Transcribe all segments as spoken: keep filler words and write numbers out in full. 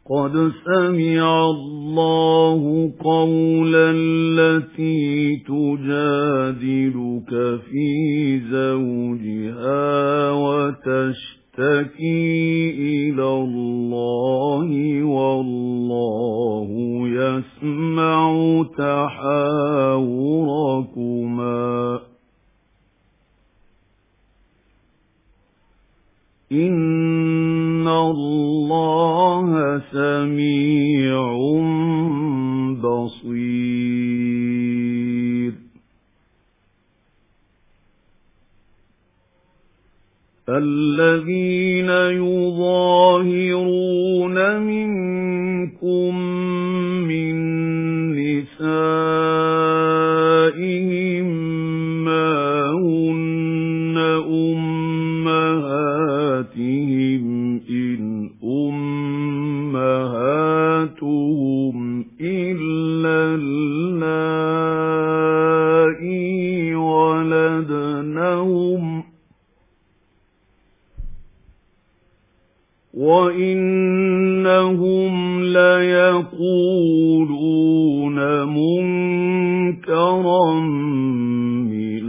قد سمع الله قول التي تجادلك في زوجها وتشتكي إلى الله والله يسمع تحاوركما إن الله سميع بصير الذين يظاهرون منكم من نسائهم ما هن أمهاتهم إن أمهاتهم إلا اللائي ولدنهم وإنهم ليقولون منكرا من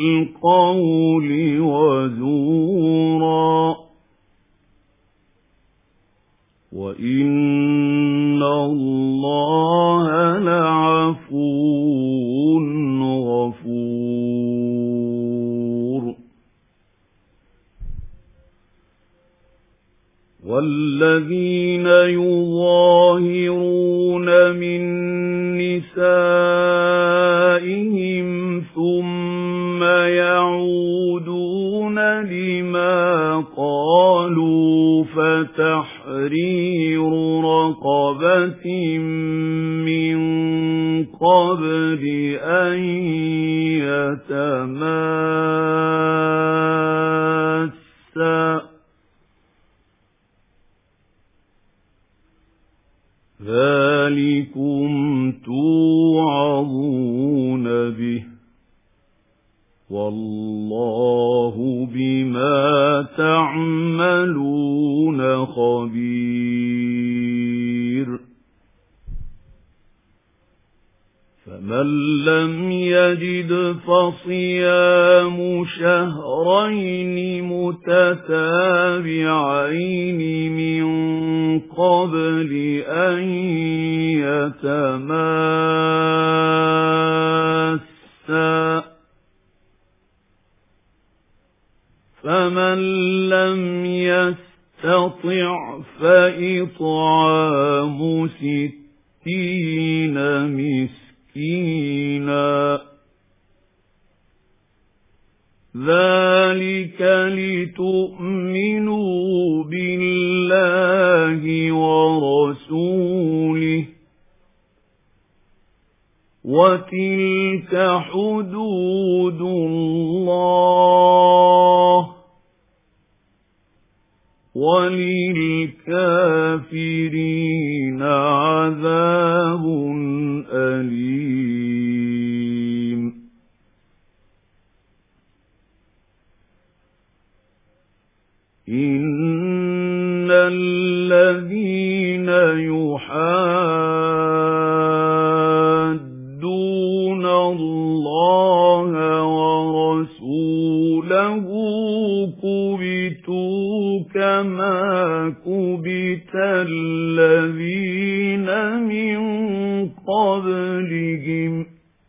القول وزورا وإن الله لعفو غفور والذين يظاهرون من نسائهم ثم يعودون لما قالوا فتحرير رقبة من قبل أن يتماسا ذلكم توعظون به والله بما تعملون خبير فمن لم يجد فصيام شهرين متتابعين من قبل أن يتماسا فمن لم يستطع فإطعام ستين مسكينا ذلك لتؤمنوا بالله ورسوله وتلك حدود الله وللكافرين عذاب أليم إن الذين يحادون الله ورسوله كبتوا كما كبت الذين من قبلهم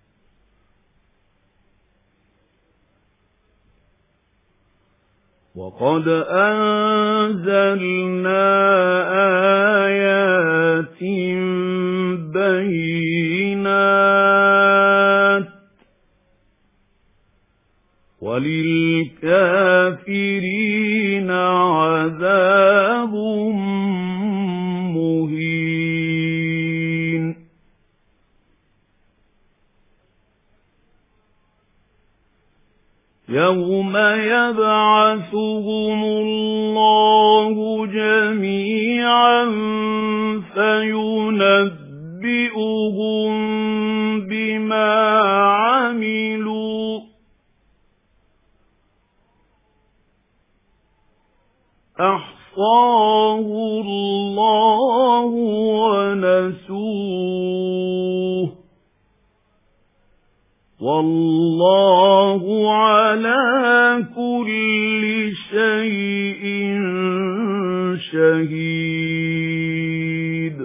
وقد أنزلنا آيات بينات وللكافرين عذاب مهين يوم يبعثهم الله جميعا فينبئهم بما عملوا أحصى اللَّهُ وَنَسُوهُ وَاللَّهُ عَلَى كُلِّ شَيْءٍ شَهِيدٌ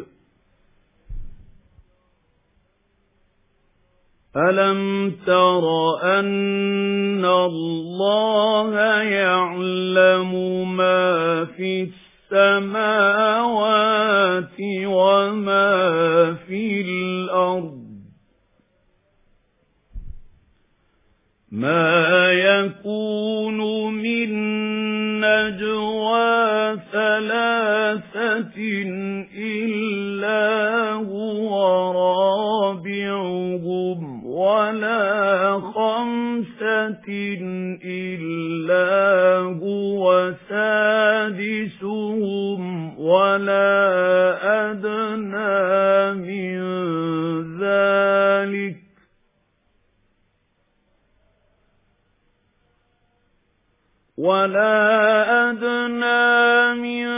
أَلَمْ تَرَ أَنَّ اللَّهَ يَعْلَمُ مَا فِي السَّمَاوَاتِ وَمَا فِي الْأَرْضِ مَا يَكُونُ مِن نَّجْوَىٰ ثَلَاثَةٍ إِلَّا هُوَ رَابِعُهُمْ وَلَا خَمْسَةٍ إِلَّا هُوَ سَادِسُهُمْ وَلَا أَدْنَىٰ مِن ذَلِكَ وَلَا أَدْنَىٰ مِن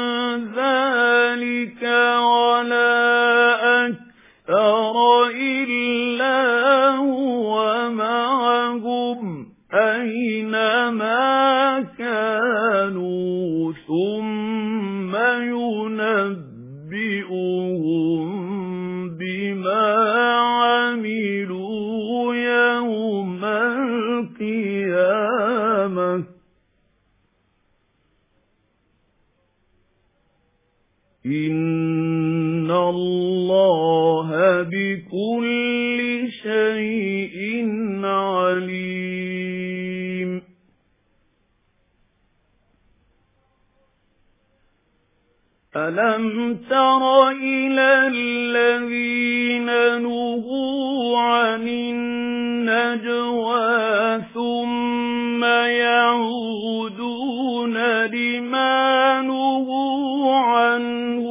ذَلِكَ وَلَا أَكْثَرَ إِلَّا هُوَ مَعَهُمْ أَيْنَمَا كَانُوا ثُمَّ يُنَبِّئُهُم بِمَا عَمِلُوا يَوْمَ الْقِيَامَةِ إِنَّ اللَّهَ بِكُلِّ شَيْءٍ عَلِيمٌ أَلَمْ تَرَ إِلَى الَّذِينَ نُهُوا عَنِ النَّجْوَىٰ ثُمَّ يَعُودُونَ لِمَا نُهُوا عَنْهُ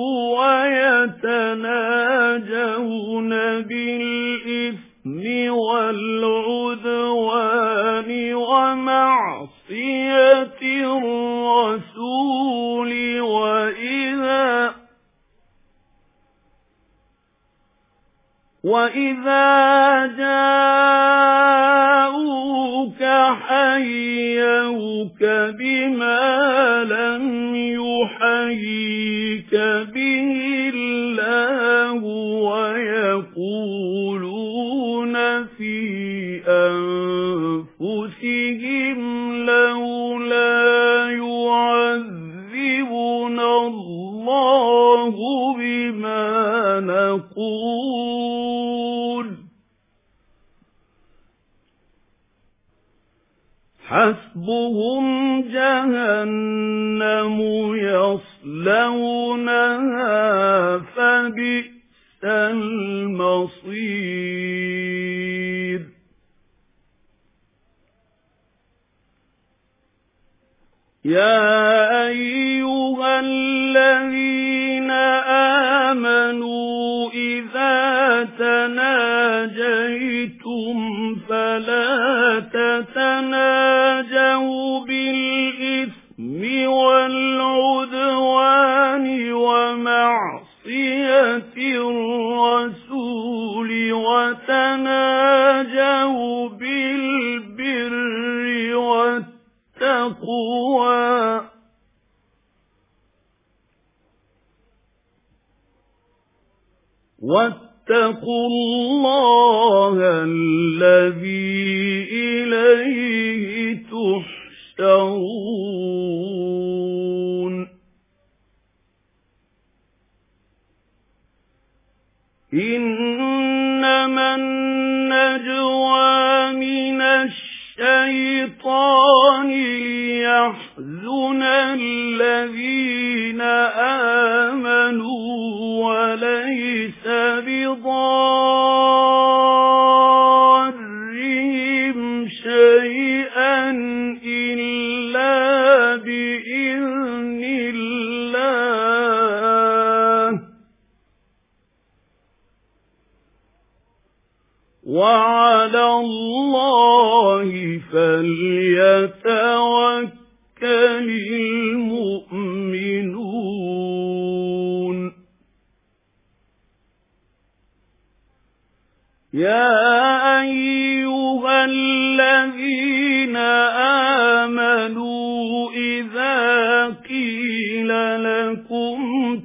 وَيَتَنَاجَوْنَ بِالْإِثْمِ وَالْعُدْوَانِ وَمَعْصِيَتِ الرَّسُولِ وَإِذَا وَإِذَا جَاءُوكَ حَيَّوْكَ بِمَا لَمْ يُحَيِّكَ بِهِ اللَّهُ وَيَقُولُونَ فِي أَنفُسِهِمْ لَوْلَا يُعَذِّبُنَا اللَّهُ بِمَا نَقُولُ حَسْبُهُمْ جَهَنَّمُ يَصْلَوْنَهَا فَبِئْسَ الْمَصِيرُ يَا أَيُّهَا الَّذِينَ آمَنُوا إِذَا تَنَاجَيْتُمْ فَلَا تَتَنَاجَوْا بِالْإِثْمِ وَالْعُدْوَانِ وَمَعْصِيَتِ الرَّسُولِ وَتَنَاجَوْا بِالْبِرِّ وَالتَّقْوَى وَاتَّقُوا اللَّهَ الَّذِي إِلَيْهِ تُحْشَرُونَ إِنَّمَا النَّجْوَىٰ مِنَ الشَّيْطَانِ لِيَحْزُنَ الَّذِينَ آمَنُوا وَلَيْسَ بِضَارِّهِمْ شَيْئًا إِلَّا بِإِذْنِ اللَّهِ وَعَلَى اللَّهِ فَلْيَتَوَكَّلِ الْمُؤْمِنُونَ يَا أَيُّهَا الَّذِينَ آمَنُوا إِذَا قِيلَ لَكُمْ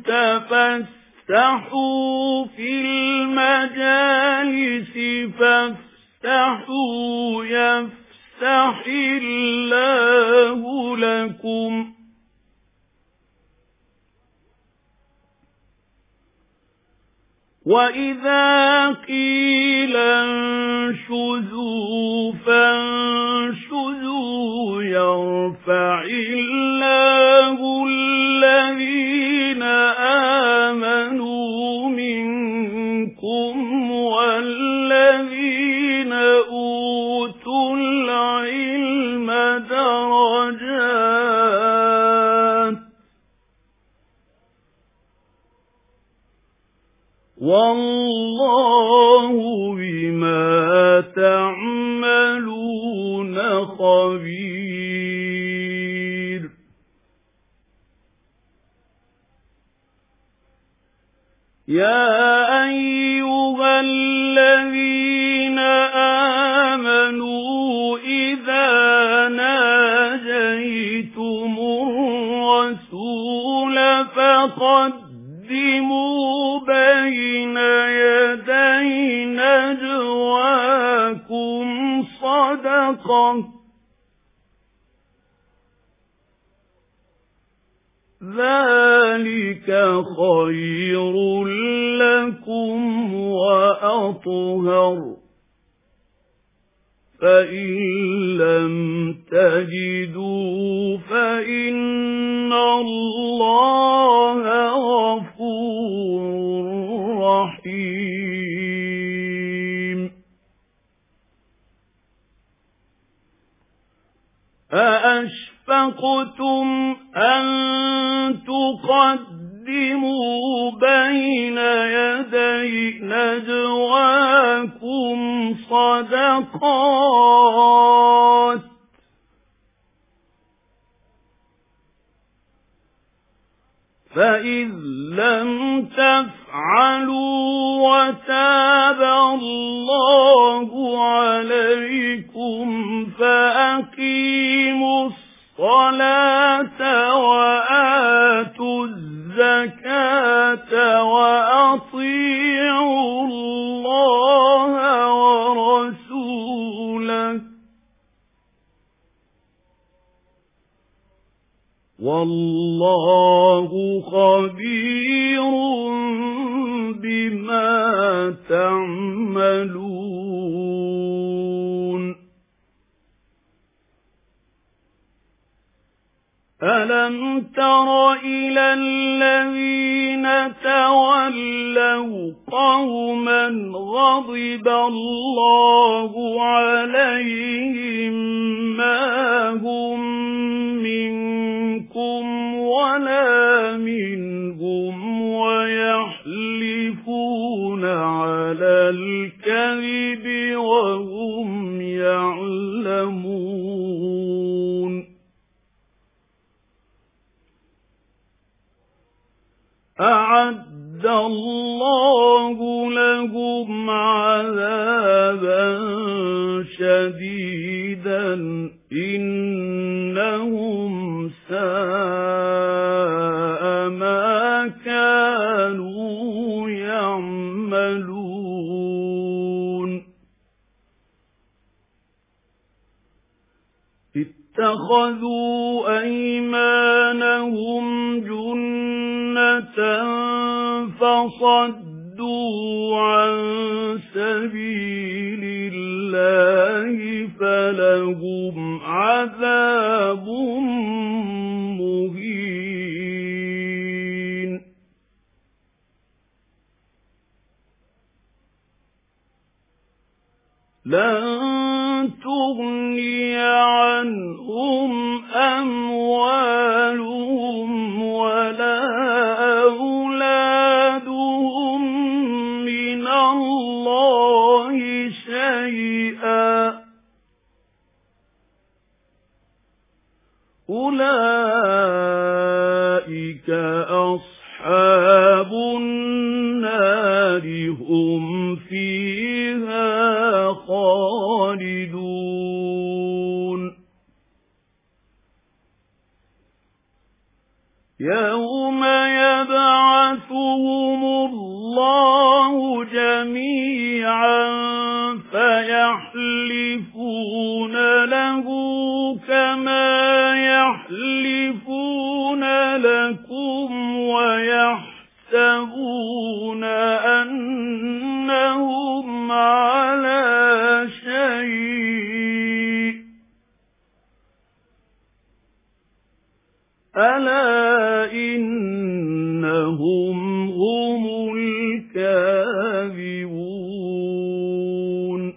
تَفَسَّحُوا فِي الْمَجَالِسِ فَافْسَحُوا يَفْسَحِ اللَّهُ لَكُمْ وَإِذَا قِيلَ انشُزُوا فَانشُزُوا يَرْفَعِ اللَّهُ الَّذِينَ آمَنُوا مِنكُمْ وَالَّذِينَ أُوتُوا الْعِلْمَ دَرَجَاتٍ وَاللَّهُ بِمَا تَعْمَلُونَ خَبِيرٌ يَا أَيُّهَا الَّذِينَ آمَنُوا إِذَا نَاجَيْتُمُ الرَّسُولَ فَقَدِّمُوا بَيْنَ يَدَيْ نَجْوَاكُمْ صَدَقَةً ذَلِكَ خَيْرٌ لَكُمْ وَأَطْهَرُ فَإِن لَّمْ تَجِدُوا فَإِنَّ اللَّهَ غَفُورٌ رَّحِيمٌ أَأَشْفَقْتُمْ أَن تُقَدِّمُوا بَيْنَ يَدَيْ نَجْوَاكُمْ صَدَقَاتٍ فَإِذْ لَمْ تَفْعَلُوا وَتَابَ اللَّهُ عَلَيْكُمْ فَأَقِيمُوا الصَّلَاةَ وَآتُوا الزَّكَاةَ وَأَطِيعُوا اللَّهَ وَرَسُولَهُ وَاللَّهُ خَبِيرٌ بِمَا تَعْمَلُونَ أَلَمْ تَرَ إِلَى الَّذِينَ تَوَلَّوْا قَوْمًا غَضِبَ اللَّهُ عَلَيْهِمْ مَا هُمْ مِنكُمْ وَلَا مِنْهُمْ وَيَحْلِفُونَ عَلَى الْكَذِبِ وَهُمْ يَعْلَمُونَ أَعَدَّ اللَّهُ لَهُمْ عَذَابًا شَدِيدًا إِنَّهُمْ سَاءَ مَا كَانُوا يَعْمَلُونَ اتَّخَذُوا أَيْمَانَهُمْ جُنَّةً فَصَدُّوا عَن سَبِيلِ اللَّهِ فَلَهُمْ عَذَابٌ مُهِينٌ لَن تُغْنِيَ عَنْهُمْ أَمْوَالُهُمْ وَلَا أَوْلَادُهُمْ مِنَ اللَّهِ شَيْئًا أُولَئِكَ أَصْحَابُ أَصْحَابُ النَّارِ هُمْ فِيهَا خَالِدُونَ يَوْمَ يَبْعَثُهُمُ اللَّهُ جَمِيعًا فَيَحْلِفُونَ لَهُ كَمَا يَحْلِفُونَ لَكُمْ وَيَحْسَبُونَ أَنَّهُمْ عَلَى شَيْءٍ أَلَا إِنَّهُمْ هُمُ الْكَاذِبُونَ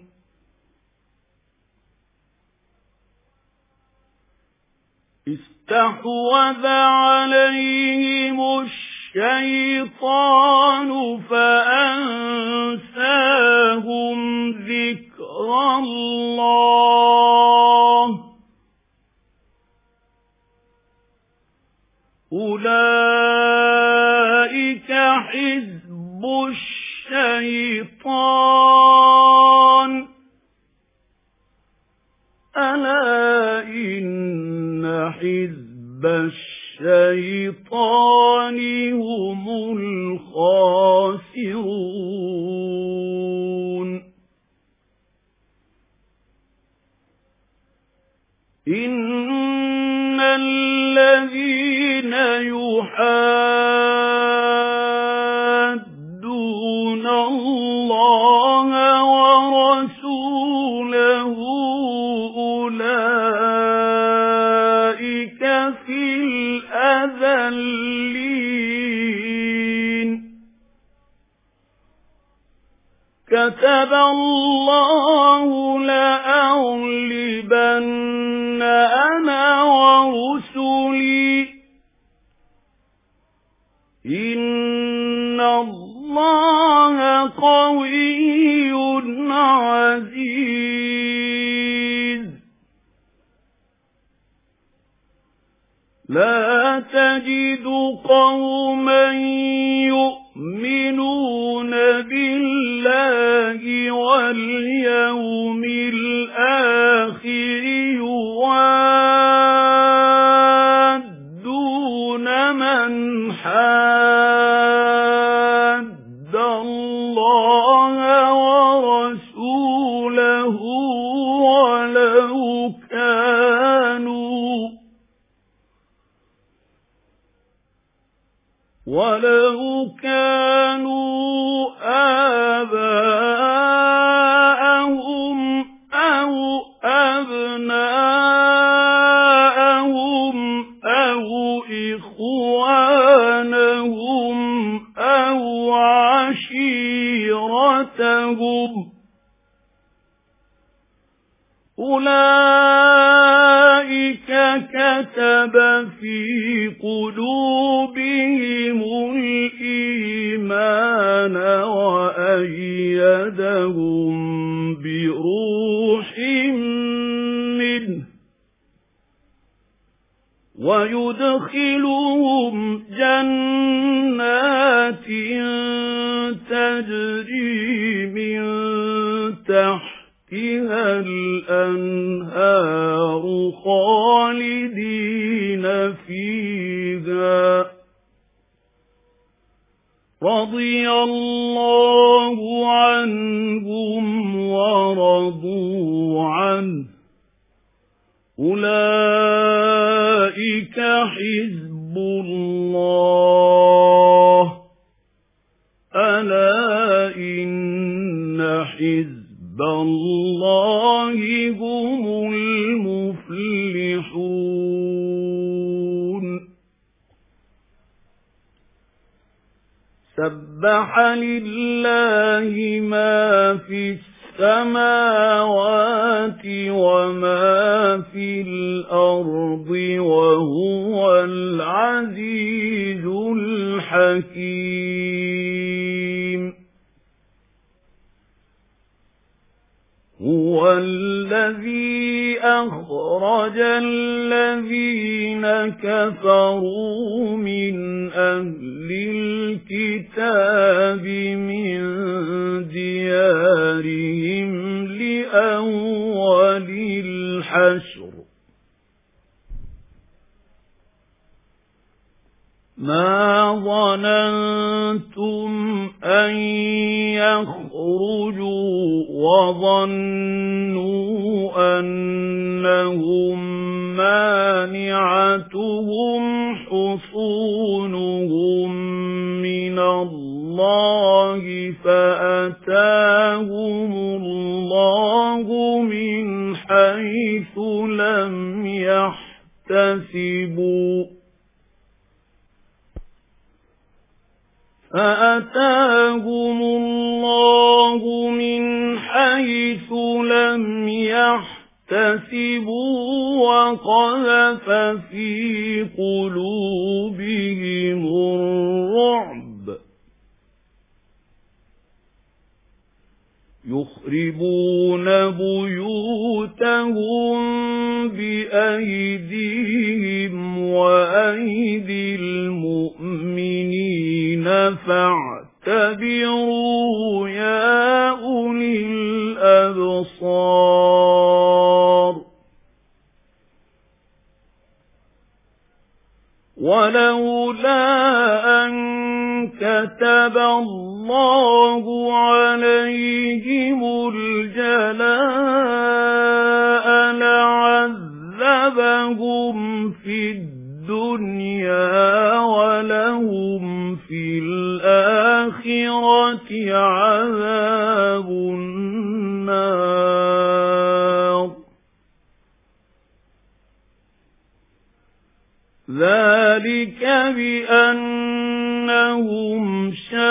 اسْتَحْوَذَ عَلَيْهِمُ الشَّيْطَانُ فَأَنسَاهُمْ ذِكْرَ اللَّهِ أُولَئِكَ حِزْبُ الشَّيْطَانِ أَلَا إِنَّ حِزْبَ الشَّيْطَانِ هُمُ الْخَاسِرُونَ إِنَّ الَّذِينَ يُحَادُّونَ اللَّهَ وَرَسُولَهُ أُولَئِكَ فِي الْأَذَلِّينَ كَتَبَ اللَّهُ لَأَغْلِبَنَّ أَنَا وَرُسُلِي إِنَّ اللَّهَ قَوِيٌّ عَزِيزٌ لَا تَجِدُ قَوْمًا يُؤْمِنُونَ بِاللَّهِ وَالْيَوْمِ الْآخِرِ يُوَادُّونَ مَنْ حَادَّ اللَّهَ وَرَسُولَهُ وَلَوْ كَانُوا وَلَوْ كَانُوا آبَاءَهُمْ أَوْ أَبْنَاءَهُمْ أَوْ إِخْوَانَهُمْ أَوْ عَشِيرَتَهُمْ أُولَئِكَ كَتَبَ فِي قُلُوبِهِمُ الْإِيمَانَ وَأَيَّدَهُم بِرُوحٍ مِّنْهُ وَيُدْخِلُهُمْ جَنَّاتٍ تَجْرِي مِن تَحْتِهَا الْأَنْهَارُ خَالِدِينَ فِيهَا رَضِيَ اللَّهُ عَنْهُمْ وَرَضُوا عَنْهُ أُولَئِكَ حِزْبُ اللَّهِ أَلَا إِنَّ حِزْبَ اللَّهِ هُمُ الْمُفْلِحُونَ سَبَّحَ لِلَّهِ مَا فِي السَّمَاوَاتِ وَمَا فِي الْأَرْضِ وَهُوَ الْعَزِيزُ الْحَكِيمُ هُوَ الَّذِي أَخْرَجَ أخرج الذين كفروا من أهل الكتاب من ديارهم لأول الحشر ما ظننتم أن يخرجوا وظنوا أنهم مانعتهم حصونهم من الله فأتاهم الله من حيث لم يحتسبوا فأتاهم الله من حيث لم يحتسبوا وقذف في قلوبهم الرعب يخربون بيوتهم بأيديهم وأيدي المؤمنين فاعتبروا يا أولي الأبصار ولولا أن كتب الله عليهم الجلاء لعذبهم في الدنيا ولهم في الآخرة عذاب النار ذلك بأنهم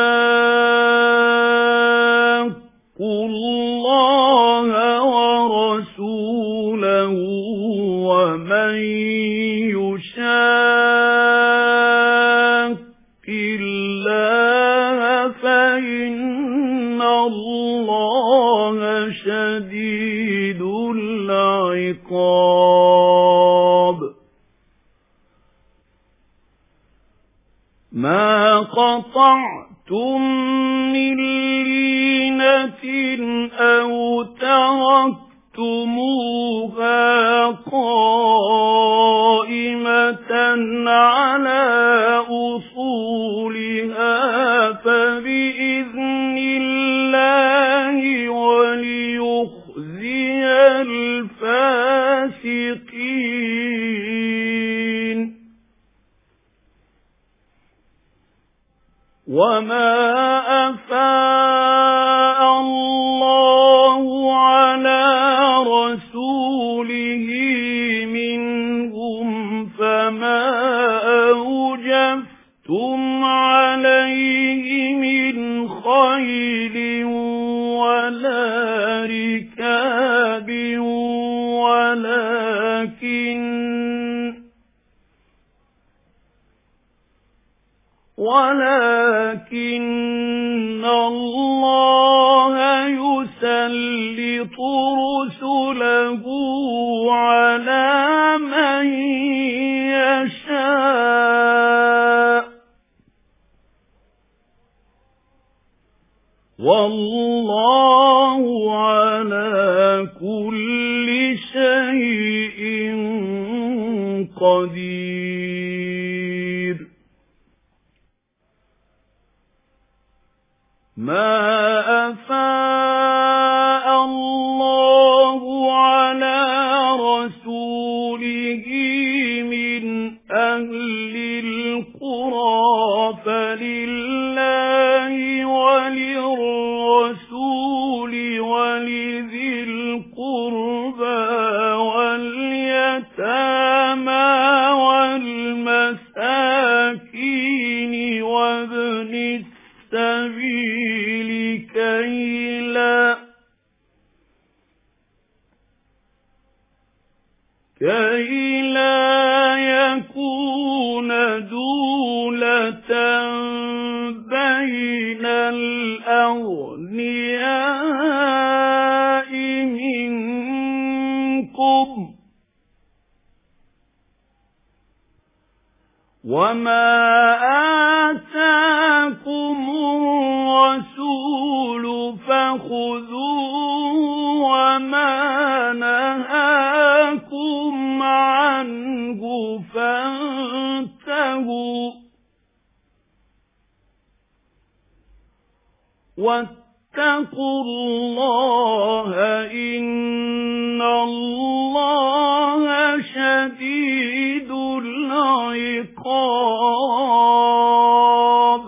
شاقوا الله ورسوله ومن يشاق الله فإن الله شديد العقاب ما قطعتم من لينة أو تركتموها قائمة على أصولها فبإذن الله وليخزي الفاسقين وما أفاء الله على رسوله منهم فما أوجفتم عليه من خيل ولا ركاب ولكن ولكن الله يسلط رسله على من يشاء والله على كل شيء قدير ما أفاء الله على رسوله من أهل القرى فلله وللرسول ولذي القربى واليتامى والمساكين وابن السبيل كي لا كي لا يكون دولة بين الأغنياء منكم وَمَا آتَاكُمُ الرَّسُولُ فَخُذُوهُ وَمَا نَهَاكُمْ عَنْهُ فَانتَهُوا وَاتَّقُوا اللَّهَ إِنَّ اللَّهَ شَدِيدُ الْعِقَابِ.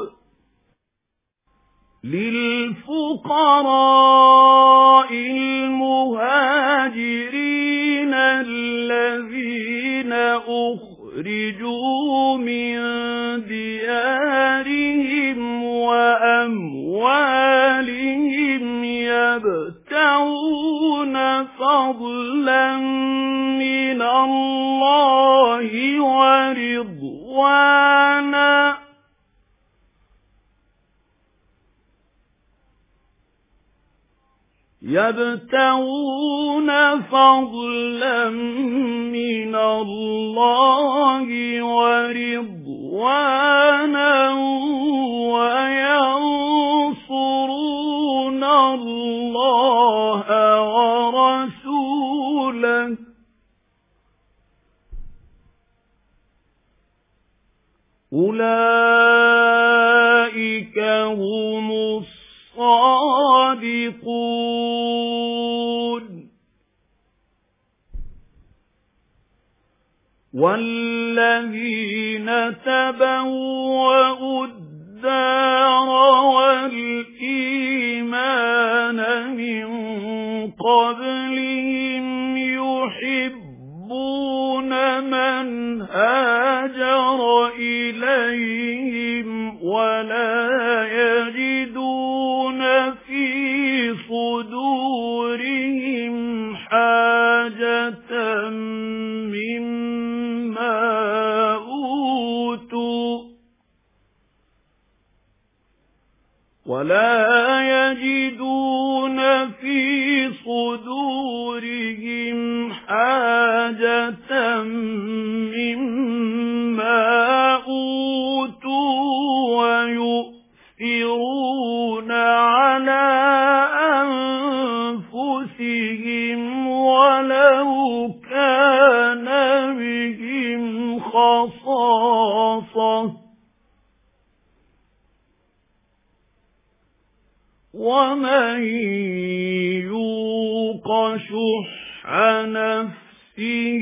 لِلْفُقَرَاءِ الْمُهَاجِرِينَ الَّذِينَ أُخْرِجُوا مِنْ دِيَارِهِمْ وَأَمْوَالِهِمْ يَبْتَغُونَ فَضْلًا مِنَ اللَّهِ وَرِضْوَانًا يَبْتَغُونَ فَضْلًا مِنَ اللَّهِ وَرِضْوَانًا وَيَنصُرُونَ اللَّهَ وَرَسُولَهُ أُولَئِكَ هُمُ الصَّادِقُونَ. وَالَّذِينَ تَبَوَّءُوا الدَّارَ وَالْإِيمَانَ مِنْ قَبْلِهِمْ يُحِبُّونَ مَنْ هَاجَرَ إِلَيْهِمْ وَلَا يَجِدُونَ فِي صُدُورِهِمْ حَاجَةً مِّمَّا أُوتُوا وَلَا يَجِدُونَ فِي صُدُورِهِمْ حَاجَةً مِّمَّا أُوتُوا وَيُؤْثِرُونَ عَلَى أَنفُسِهِمْ وَلَوْ كَانَ بِهِمْ خَصَاصَةٌ وَمَن يُوقَ شُحَّ نَفْسِهِ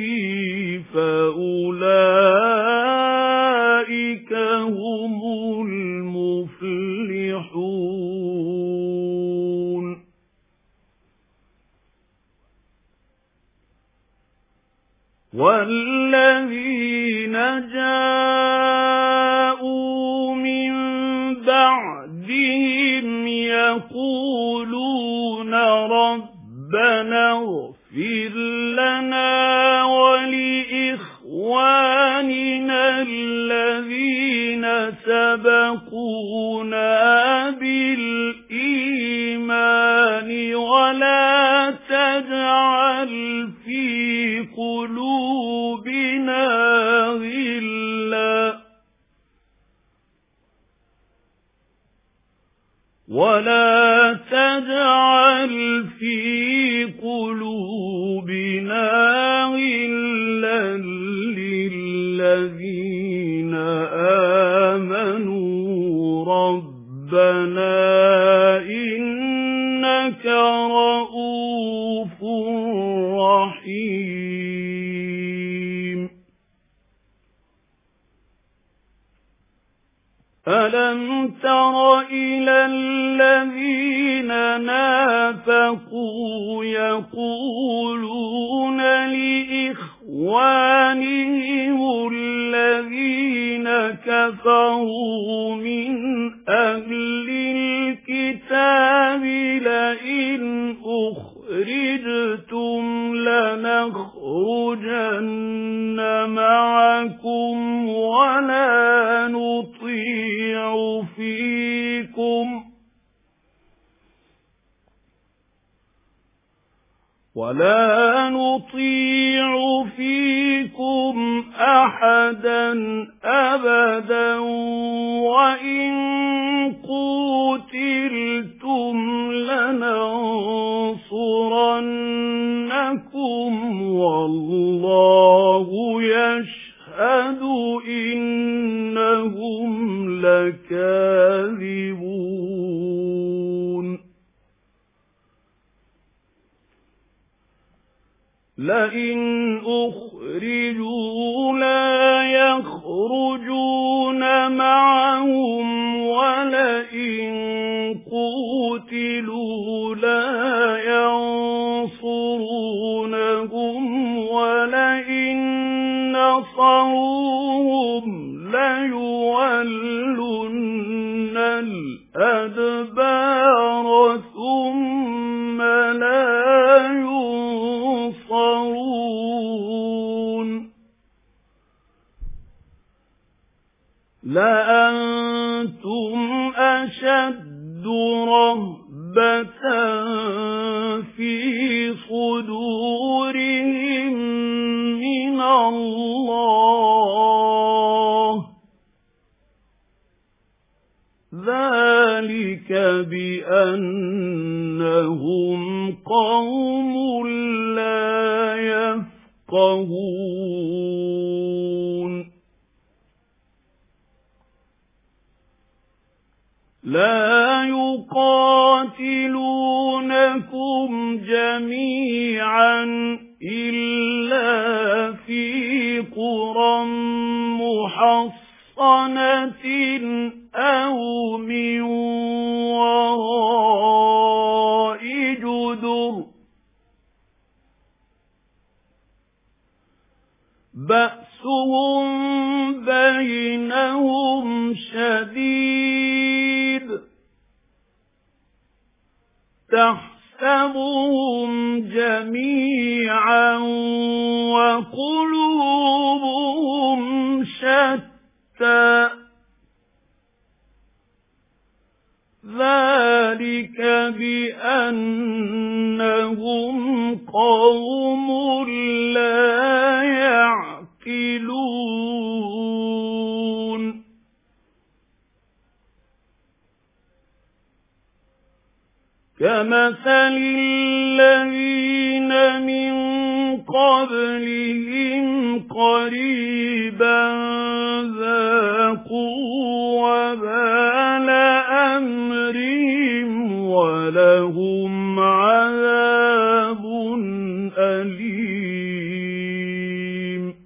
فَأُولَئِكَ هُمُ الْمُفْلِحُونَ. وَالَّذِينَ جَاءُوا مِن بَعْدِهِمْ يَقُولُونَ رَبَّنَا اغْفِرْ لَنَا وَلِإِخْوَانِنَا الَّذِينَ سَبَقُونَا بِالْإِيمَانِ وَلَا تَجْعَلْ فِي قُلُوبِنَا غِلًّا وَلَا تَجْعَلْ فِي قُلُوبِنَا غِلًّا لِّلَّذِينَ آمَنُوا رَبَّنَا إِنَّكَ رَءُوفٌ رَّحِيمٌ. أَلَمْ تَرَ إِلَى الَّذِينَ نَافَقُوا يَقُولُونَ لِإِخْوَانِهِمُ الَّذِينَ كَفَرُوا مِنْ أَهْلِ الْكِتَابِ لَئِنْ أُخْرِجْتُمْ لَنَخْرُجَنَّ مَعَكُمْ وَلَا نُطِيعُ فِيكُمْ ولا نطيع فيكم أحدا أبدا وإن قتلتم لننصرنكم والله يشهد إنهم لكاذبون لئن أخرجوا لا يخرجون معهم ولئن قوتلوا لا ينصرونهم ولئن نصروهم ليولن الأدبار ثم لا ينصرون لأنتم أشد رهبة في صدورهم من الله ذلك بأنهم قوم لا يفقهون لا يقاتلونكم جميعا إلا في قرى محصنة أو من وراء جدر بأسهم بينهم شديد تحسبهم جميعا وقلوبهم شتى ذلك بأنهم قوم لا يعقلون كمثل الذين من قبلهم قريبا ذاقوا وبال أمرهم ولهم عذاب أليم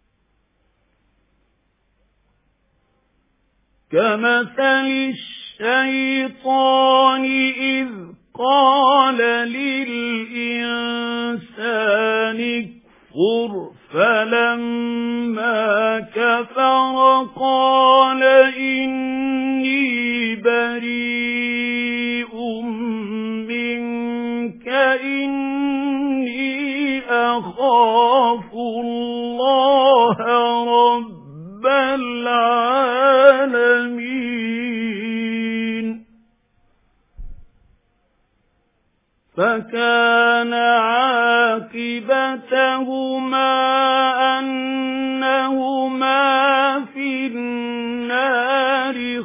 كمثل الشيطان إذ قال للإنسان اكفر فلما كفر قال إني بريء منك إني أخاف الله رب العالمين فكان عاقبتهما أنهما في النار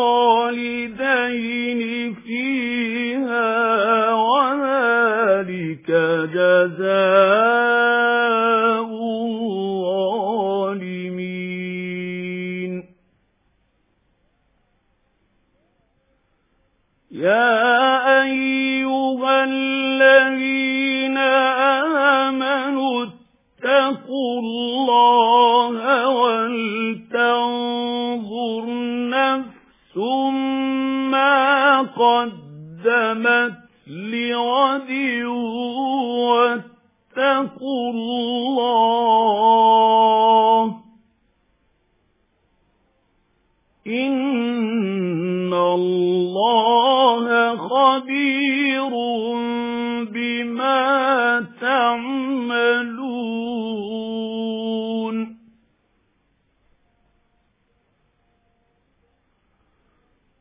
خالدين فيها وذلك جزاء الظالمين يا أيها الذين آمنوا اتقوا الله ولتنظر نفس ما قدمت لغد واتقوا الله إن الله خبير بما تعملون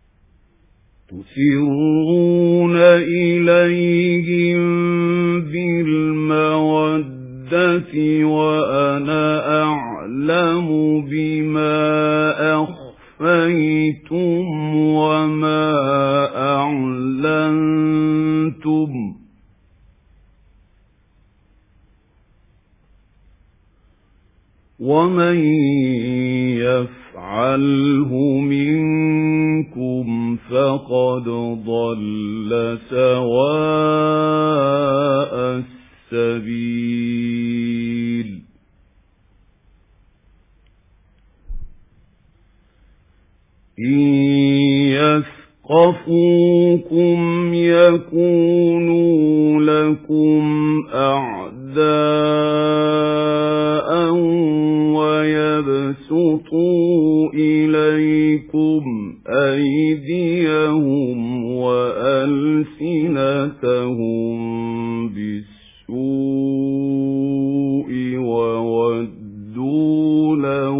تُسِرُّونَ إِلَيْهِم بِالْمَوَدَّةِ وَأَنَا أَعْلَمُ بِمَا أَخْفَيْتُمْ وَمَا أَعْلَنتُمْ وَمَن يَفْعَلْهُ مِنكُمْ فَقَدْ ضَلَّ سَوَاءَ السَّبِيلِ إِن يَثْقَفُوكُمْ يَكُونُوا لَكُمْ أَعْدَاءً وَيَبْسُطُوا إِلَيْكُمْ أَيْدِيَهُمْ وَأَلْسِنَتَهُم بِالسُّوءِ وَوَدُّوا لَوْ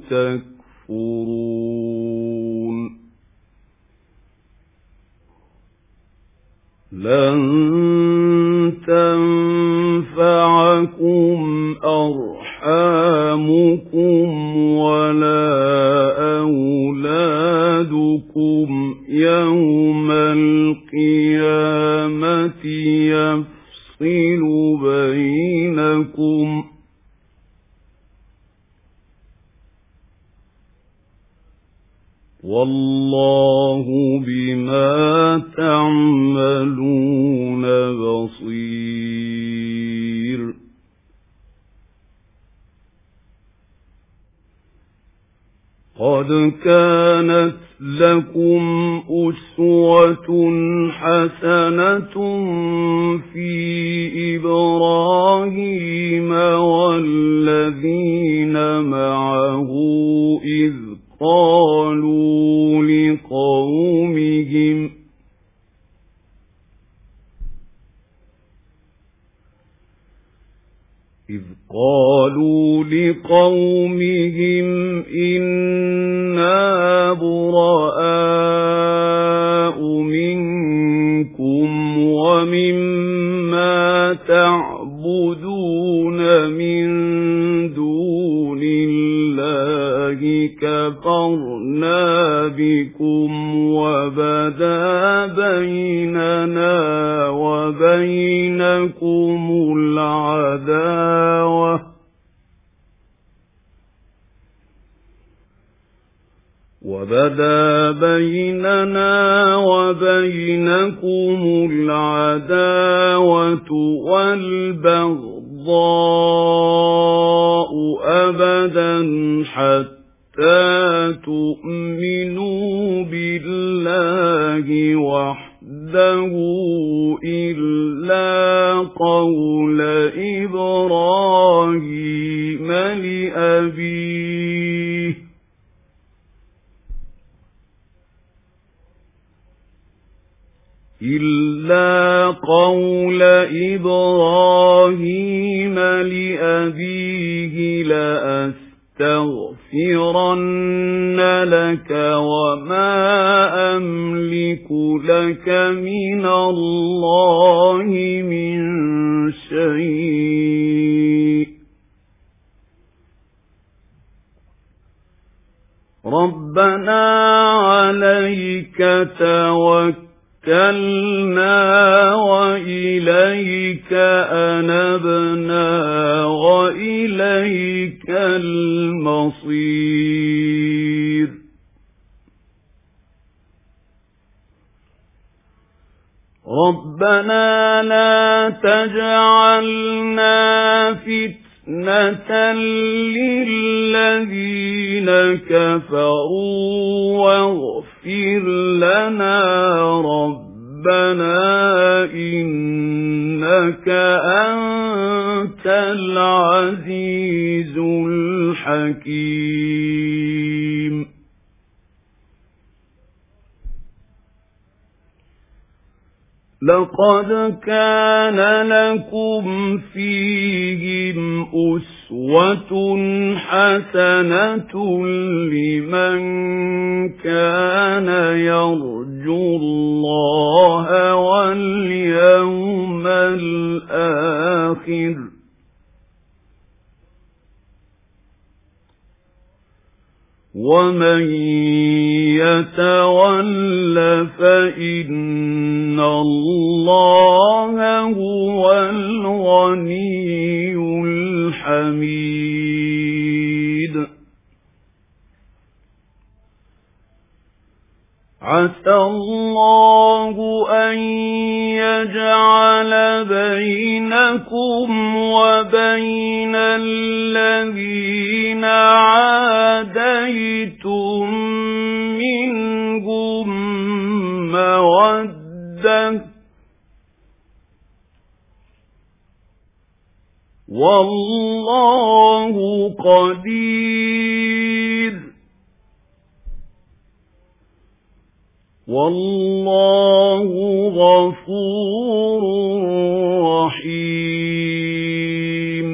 تَكْفُرُونَ لَن تَنفَعَكُمْ أَرْحَامُكُمْ وَلَا أَوْلَادُكُمْ يَوْمَ الْقِيَامَةِ يَفْصِلُ بَيْنَكُمْ وَاللَّهُ بِمَا تَعْمَلُونَ بَصِيرٌ قَدْ كَانَتْ لَكُمْ أُسْوَةٌ حَسَنَةٌ فِي إِبْرَاهِيمَ وَالَّذِينَ مَعَهُ إِذْ قَالُوا لِقَوْمِهِمْ إذ قالوا لقومهم إنا براء منكم ومما تعبدون من دون الله كفرنا بكم وبدا بيننا وبينكم العداوة وبدا بيننا وبينكم العداوة والبغضاء أبدا حتى تؤمنوا بالله وحده إلا قول إبراهيم لأبيه إلا قول إبراهيم لأبيه لأستغفرن لك وما أملك لك من الله من شيء ربنا عليك توكلنا توكلنا وإليك أنبنا وإليك المصير ربنا لا تجعلنا فتنة للذين كفروا واغفر لنا ربنا إنك أنت العزيز الحكيم لقد كان لكم فيهم أسوة أُسْوَةٌ حَسَنَةٌ لِمَنْ كَانَ يَرْجُو اللَّهَ وَالْيَوْمَ الْآخِرَ وَمَنْ يَتَوَلَّ فَإِنَّ اللَّهَ هُوَ الْغَنِيُّ الْحَمِيدُ عَسَى اللَّهُ أَن يَجْعَلَ بَيْنَكُمْ وَبَيْنَ الَّذِينَ عَادَيْتُم مِّنْهُم مَّوَدَّةً وَاللَّهُ قَدِيرٌ وَاللَّهُ غَفُورٌ رَّحِيمٌ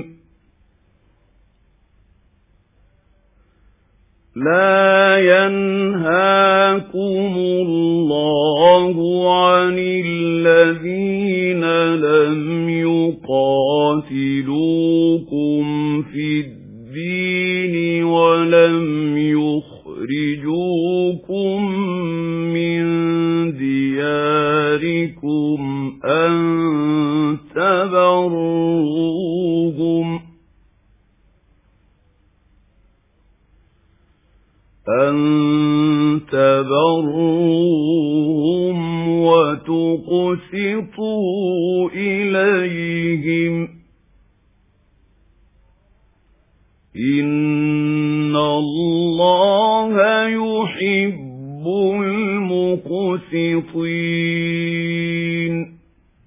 لَا يَنْهَاكُمُ اللَّهُ عَنِ الَّذِينَ لَمْ يُقَاتِلُوكُمْ فِي الدِّينِ وَلَمْ يُخْرِجُوكُمْ مِنْ دِيَارِكُمْ أَن تَبَرُّوهُمْ أَن تَبَرُّوهُمْ وَتُقْسِطُوا إِلَيْهِمْ إِنَّ اللَّهَ يُحِبُّ الْمُقْسِطِينَ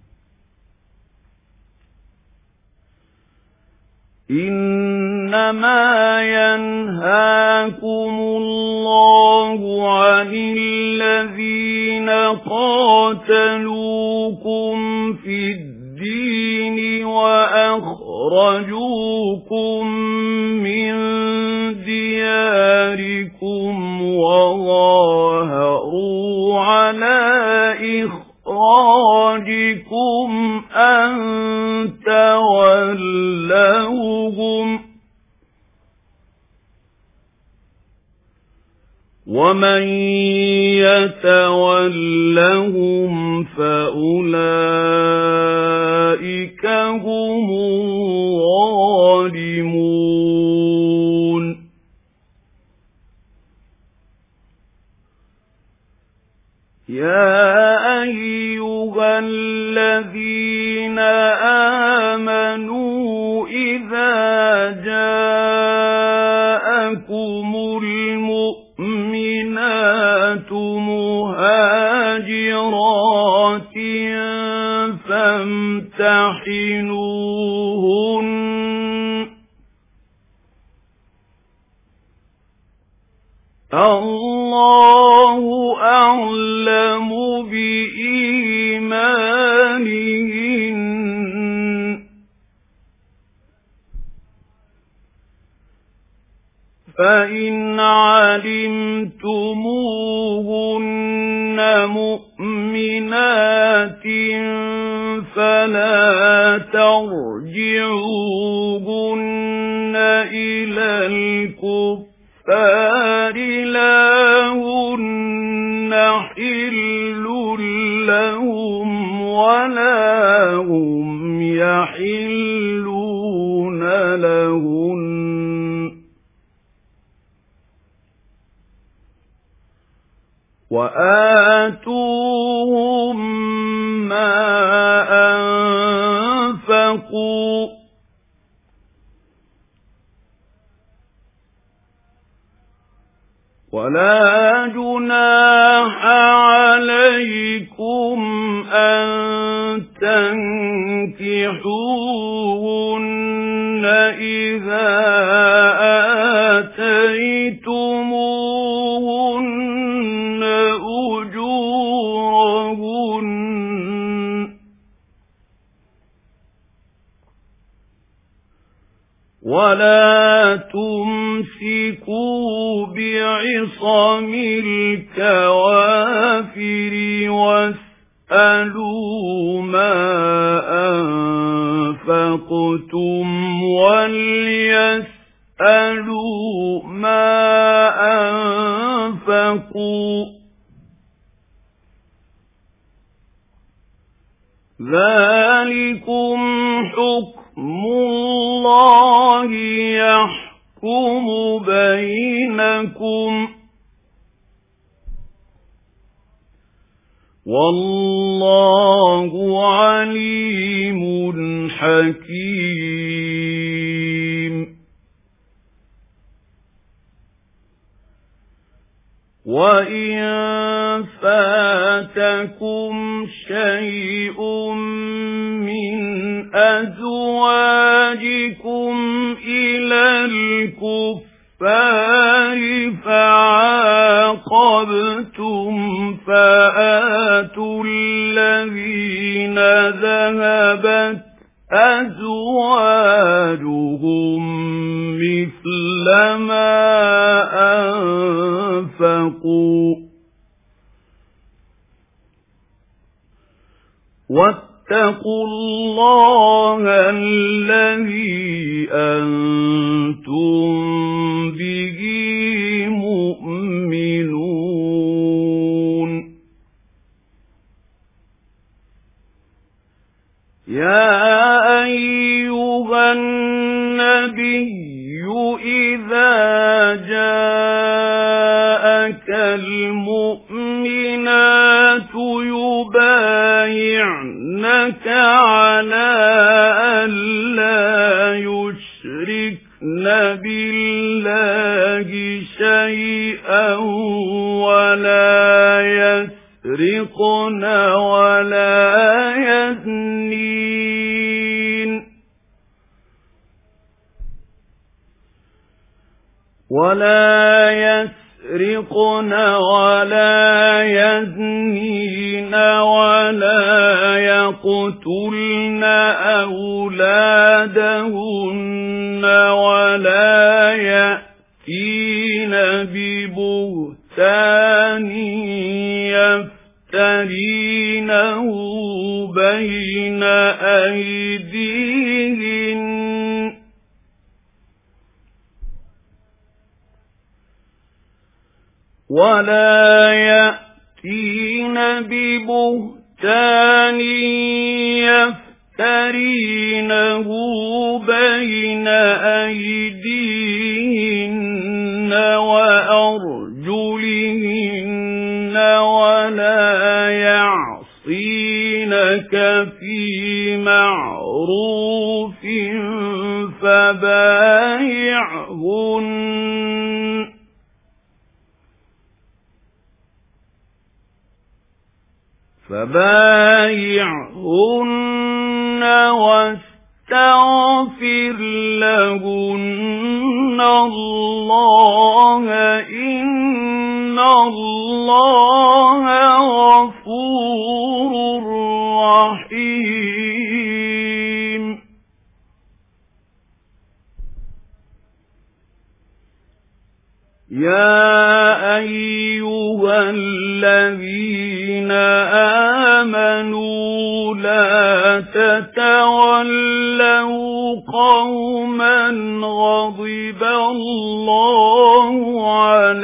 إِنَّمَا يَنْهَاكُمُ اللَّهُ عَنِ الَّذِينَ قَاتَلُوكُمْ فِي الدِّينِ وَأَخْرَجُوكُم مِّن دِيَارِكُمْ وَظَاهَرُوا عَلَى إِخْرَاجِكُمْ أَن تَوَلَّوْهُمْ وَمَن يَتَوَلَّهُمْ فَأُولَئِكَ هُمُ الظَّالِمُونَ يَا أَيُّهَا الَّذِينَ آمَنُوا إِذَا جَاءَكُمُ الْمُؤْمِنَاتُ مُهَاجِرَاتٍ فَامْتَحِنُوهُنَّ اللَّهُ أَعْلَمُ بِإِيمَانِهِنَّ فَإِنْ عَلِمْتُمُوهُنَّ مُؤْمِنَاتٍ فَلَا تَرْجِعُوهُنَّ إِلَى الْكُفَّارِ لَا هُنَّ حِلٌّ لَّهُمْ وَلَا هُمْ يَحِلُّونَ لَهُنَّ وَآتُوهُم مَّا أَنفَقُوا وَلَا جُنَاحَ عَلَيْكُمْ أَن تَنكِحُوهُنَّ إِذَا آتَيْتُمُوهُنَّ أُجُورَهُنَّ ولا تمسكوا بعصم الكوافر واسألوا ما أنفقتم وليسألوا ما أنفقوا ذلكم حكم الله يحكم بينكم والله عليم حكيم. وإن فاتكم شيء من أزواجكم إلى الكفار فعاقبتم فآتوا الذين ذهبت أزواجهم مثل ما أنفقوا واتقوا الله الذي أنتم به مؤمنون. يا أيها النبي إذا جاءك المؤمنات يبايعنك على أن لا يشركن بالله شيئا ولا يسرقن ولا يزنين ولا يسرقن ولا يزنين ولا يقتلن أولادهن ولا يأتين ببهتان يفترينه بين أيديهن ولا يأتين ببهتان يفترينه بين أيديهن وأرجلهن ولا يعصينك في معروف فبايعهن فبايعهن واستغفر لهن الله إن الله غفور رحيم. يا أيها الذين آمنوا لا تتولوا قوما غضب الله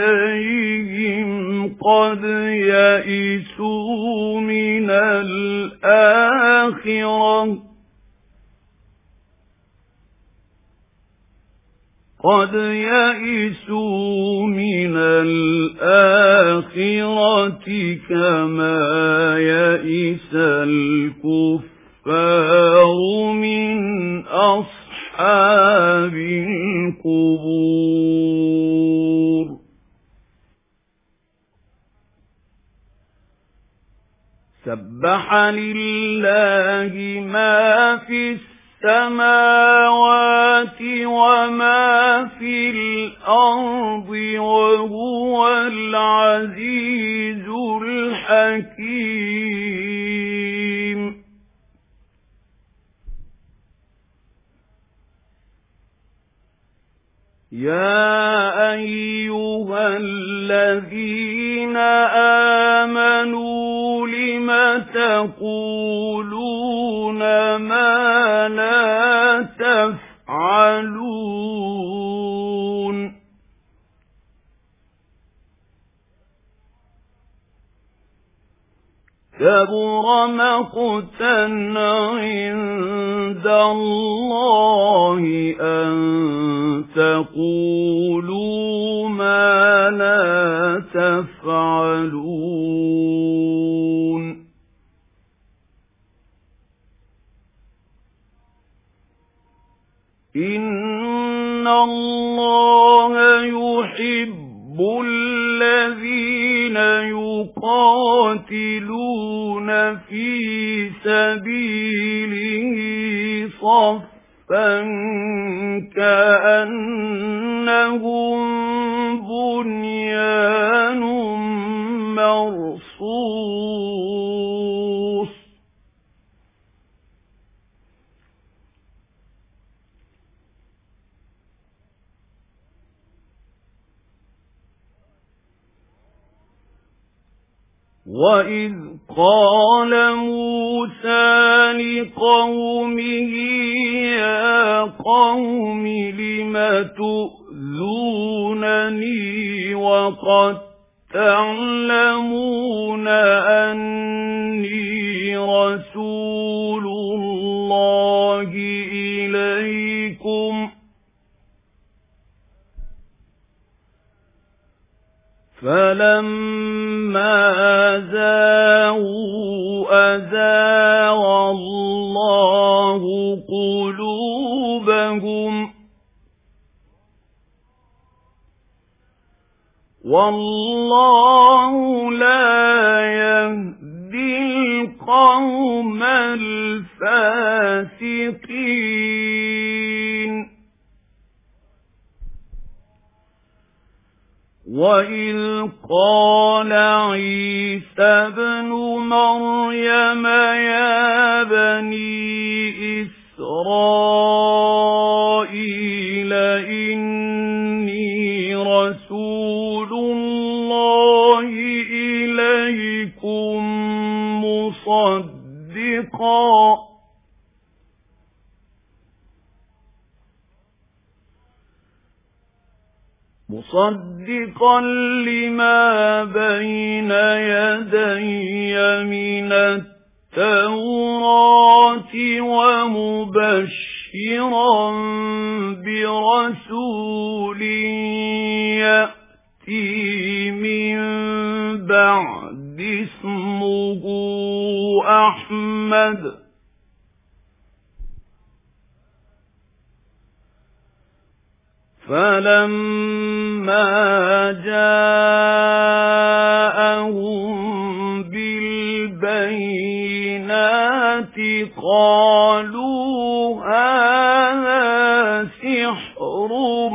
عليهم قد يئسوا من الآخرة قد يئسوا من الآخرة كما يئس الكفار من أصحاب القبور. سبح لله ما في السماوات وما في الأرض وهو العزيز الحكيم. تقولون ما لا تفعلون كبر مقتا عند الله أن تقولوا ما لا تفعلون إن الله يحب الذين يقاتلون في سبيله صفا كأنهم بنيان مرصوص وَإِذْ قَالَ مُوسَى لِقَوْمِهِ يَا قَوْمِ لِمَ تُؤْذُونَنِي وَقَدْ تَعْلَمُونَ أَنِّي رَسُولُ اللَّهِ إِلَيْكُمْ فَلَمَّا زَاغُوا أَزَاغَ اللَّهُ قُلُوبَهُمْ وَاللَّهُ لَا يَهْدِي الْقَوْمَ الْفَاسِقِينَ وَإِذْ قَالَ عِيسَى ابْنُ مَرْيَمَ يَا بَنِي إِسْرَائِيلَ إِنِّي رَسُولُ اللَّهِ إِلَيْكُمْ مُصَدِّقًا مصدقا لما بين يدي من التوراة ومبشرا برسول يأتي من بعد اسمه أحمد فَلَمَّا جَاءَهُم بِالْبَيِّنَاتِ قَالُوا هَذَا سِحْرٌ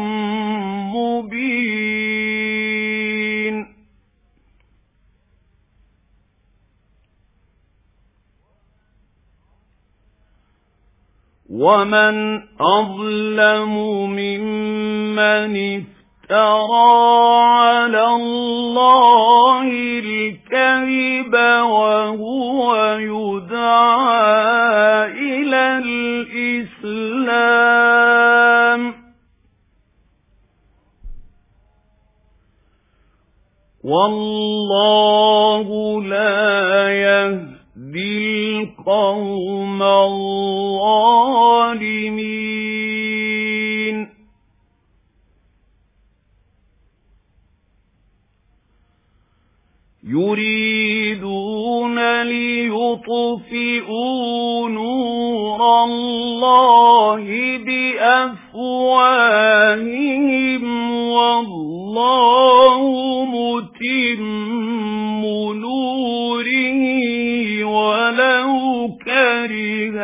مُبِينٌ وَمَنْ أَظْلَمُ مِمَّنِ افْتَرَى عَلَى اللَّهِ الْكَذِبَ وَهُوَ يُدْعَى إِلَى الْإِسْلَامِ وَاللَّهُ لَا يَهْدِي الْقَوْمَ الظَّالِمِينَ يُرِيدُونَ لِيُطْفِئُوا نُورَ اللَّهِ بِأَفْوَاهِهِمْ وَاللَّهُ مُتِمُّ نُورِهِ وَلَوْ كَرِهَ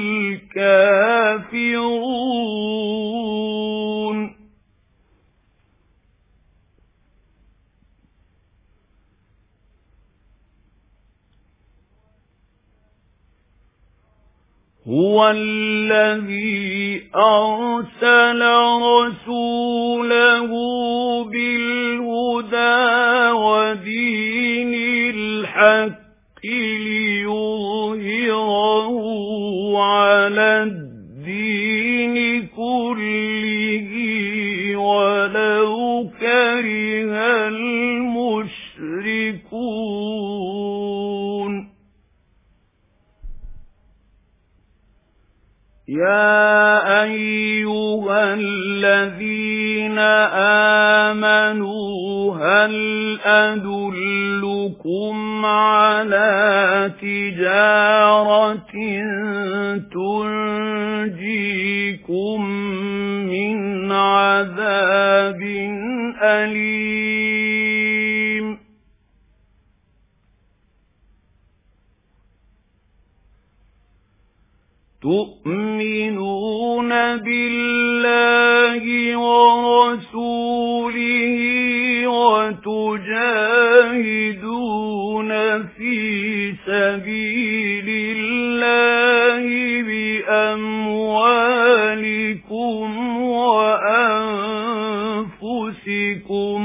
الْكَافِرُونَ هُوَ الَّذِي أَرْسَلَ رَسُولَهُ بِالْهُدَى وَدِينِ الْحَقِّ ليظهره على الدين كله ولو كره المشركون يا أيها الذين آمنوا هل أدلكم على تجارة تنجيكم من عذاب أليم تؤمنون بالله ورسوله وتجاهدون في سبيل الله بأموالكم وأنفسكم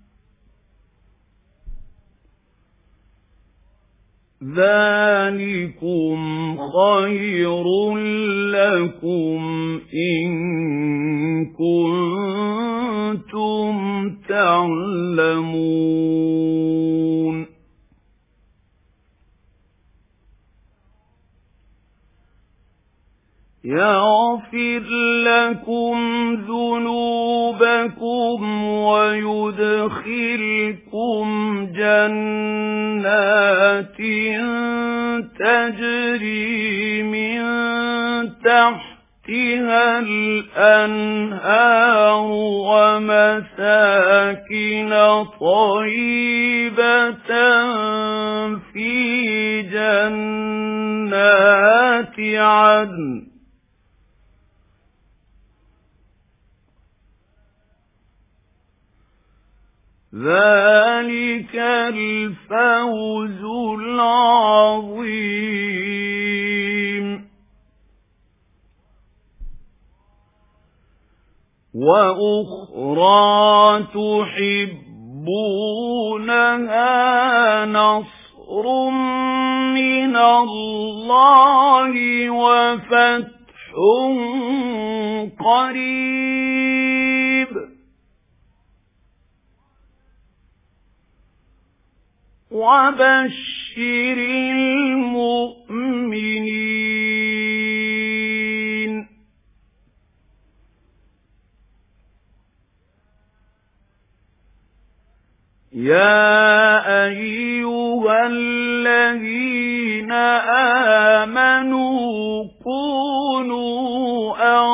ذلكم خير لكم إن كنتم تعلمون يغفر لكم ذنوبكم ويدخلكم جنات تجري من تحتها الأنهار ومساكن طيبة في جنات عدن ذلك الفوز العظيم وأخرى تحبونها نصر من الله وفتح قريب وبشر المؤمنين يا أيها الذين آمنوا كونوا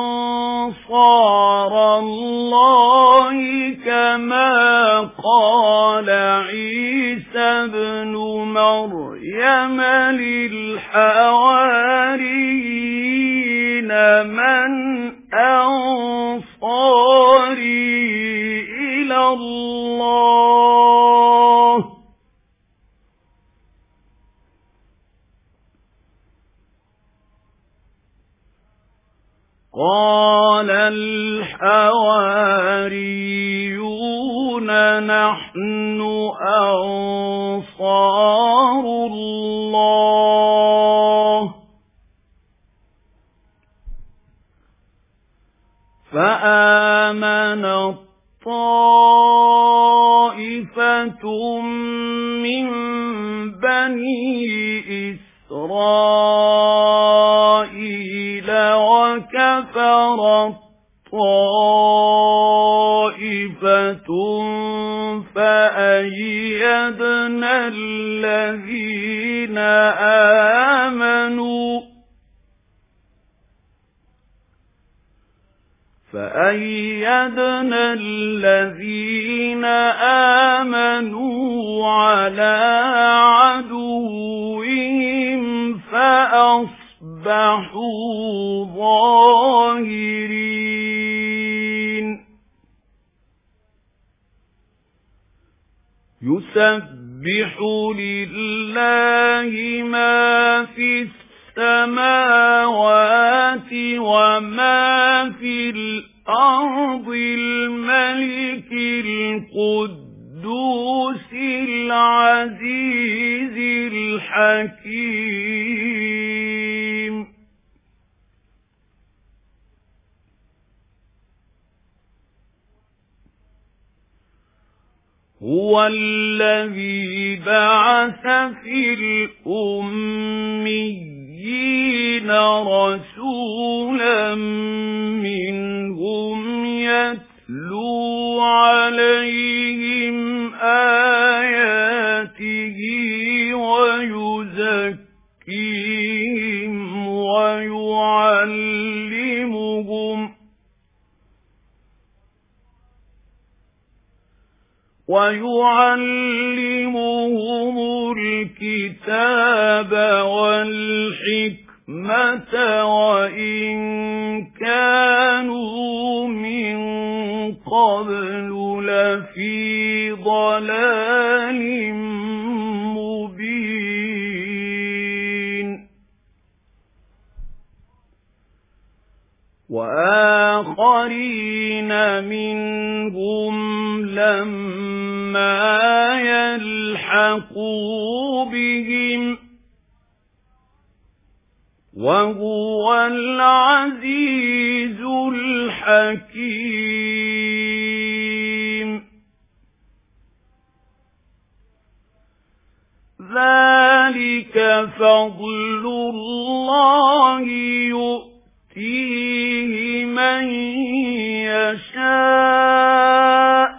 أنصار الله كما قال عيسى ابن مريم للحواريين من أنصاري إلى الله قال الحواريون نحن أنصار الله فآمن طائفة من بني إسرائيل وكفر طائفة فأيدنا الذين آمنوا فأيدنا الذين آمنوا على عدوهم فأصبحوا ظاهرين يسبح لله ما في السماوات وما في الأرض الملك القدوس العزيز الحكيم حكيم هو الذي بعث في الأميين رسولا منهم يتلو عليهم آياته ويزكيهم ويعلمهم ويعلمهم الكتاب والحكمة وإن كانوا من قبل لفي ضلال مبين وآخرين منهم لما يلحقوا بهم وهو العزيز الحكيم ذلك فضل الله يؤتيه من يشاء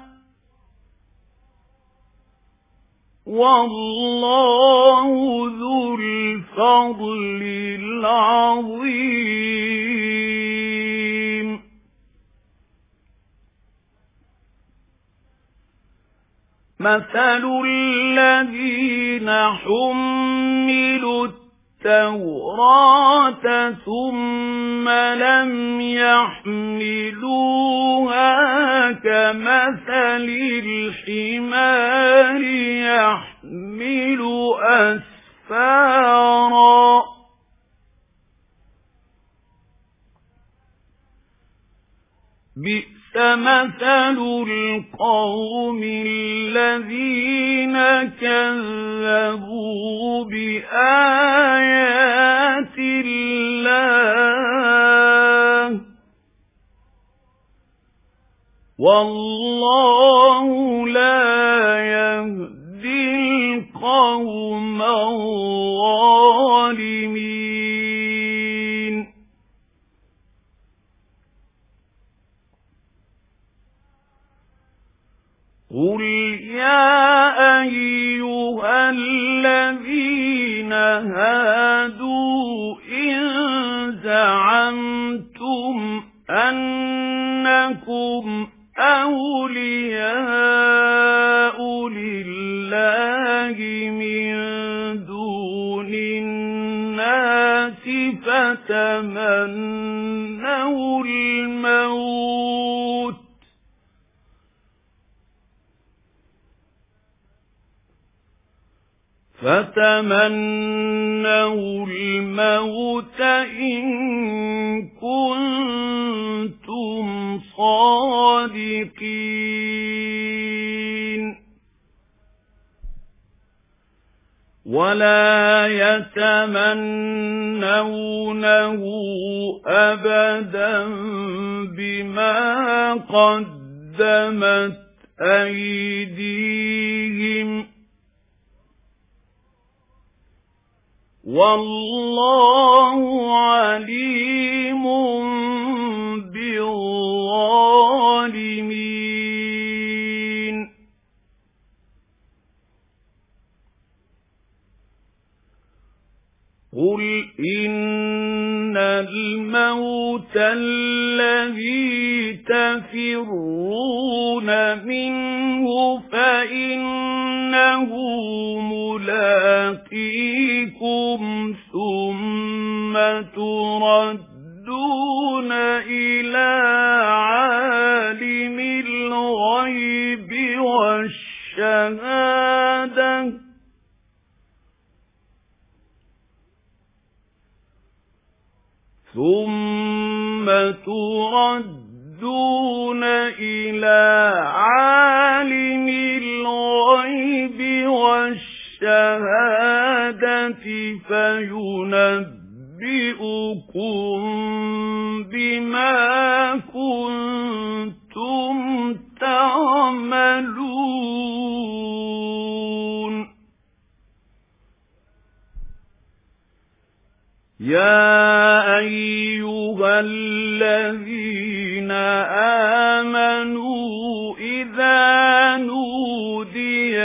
والله ذو الفضل العظيم مثل الذين حملوا التوراة ثم لم يحملوها كمثل الحمار يحمل أسفارا بئس مثل القوم الذين كذبوا بآيات الله والله لا يهدي القوم الظالمين قل يا أيها الذين هادوا إن زعمتم أنكم أولياء لله من دون الناس فتمنوا الموت فتمنوا الموت إن كنتم صادقين ولا يتمنونه أبدا بما قدمت أيديهم والله عليم بالظالمين قل إن الموت الذي تفرون منه فإنه ملاقيكم ثم تردون إلى عالم الغيب والشهادة ثم تردون إلى عالم الغيب والشهادة فينبئكم بما كنتم تعملون يا أيها الذين آمنوا إذا نودي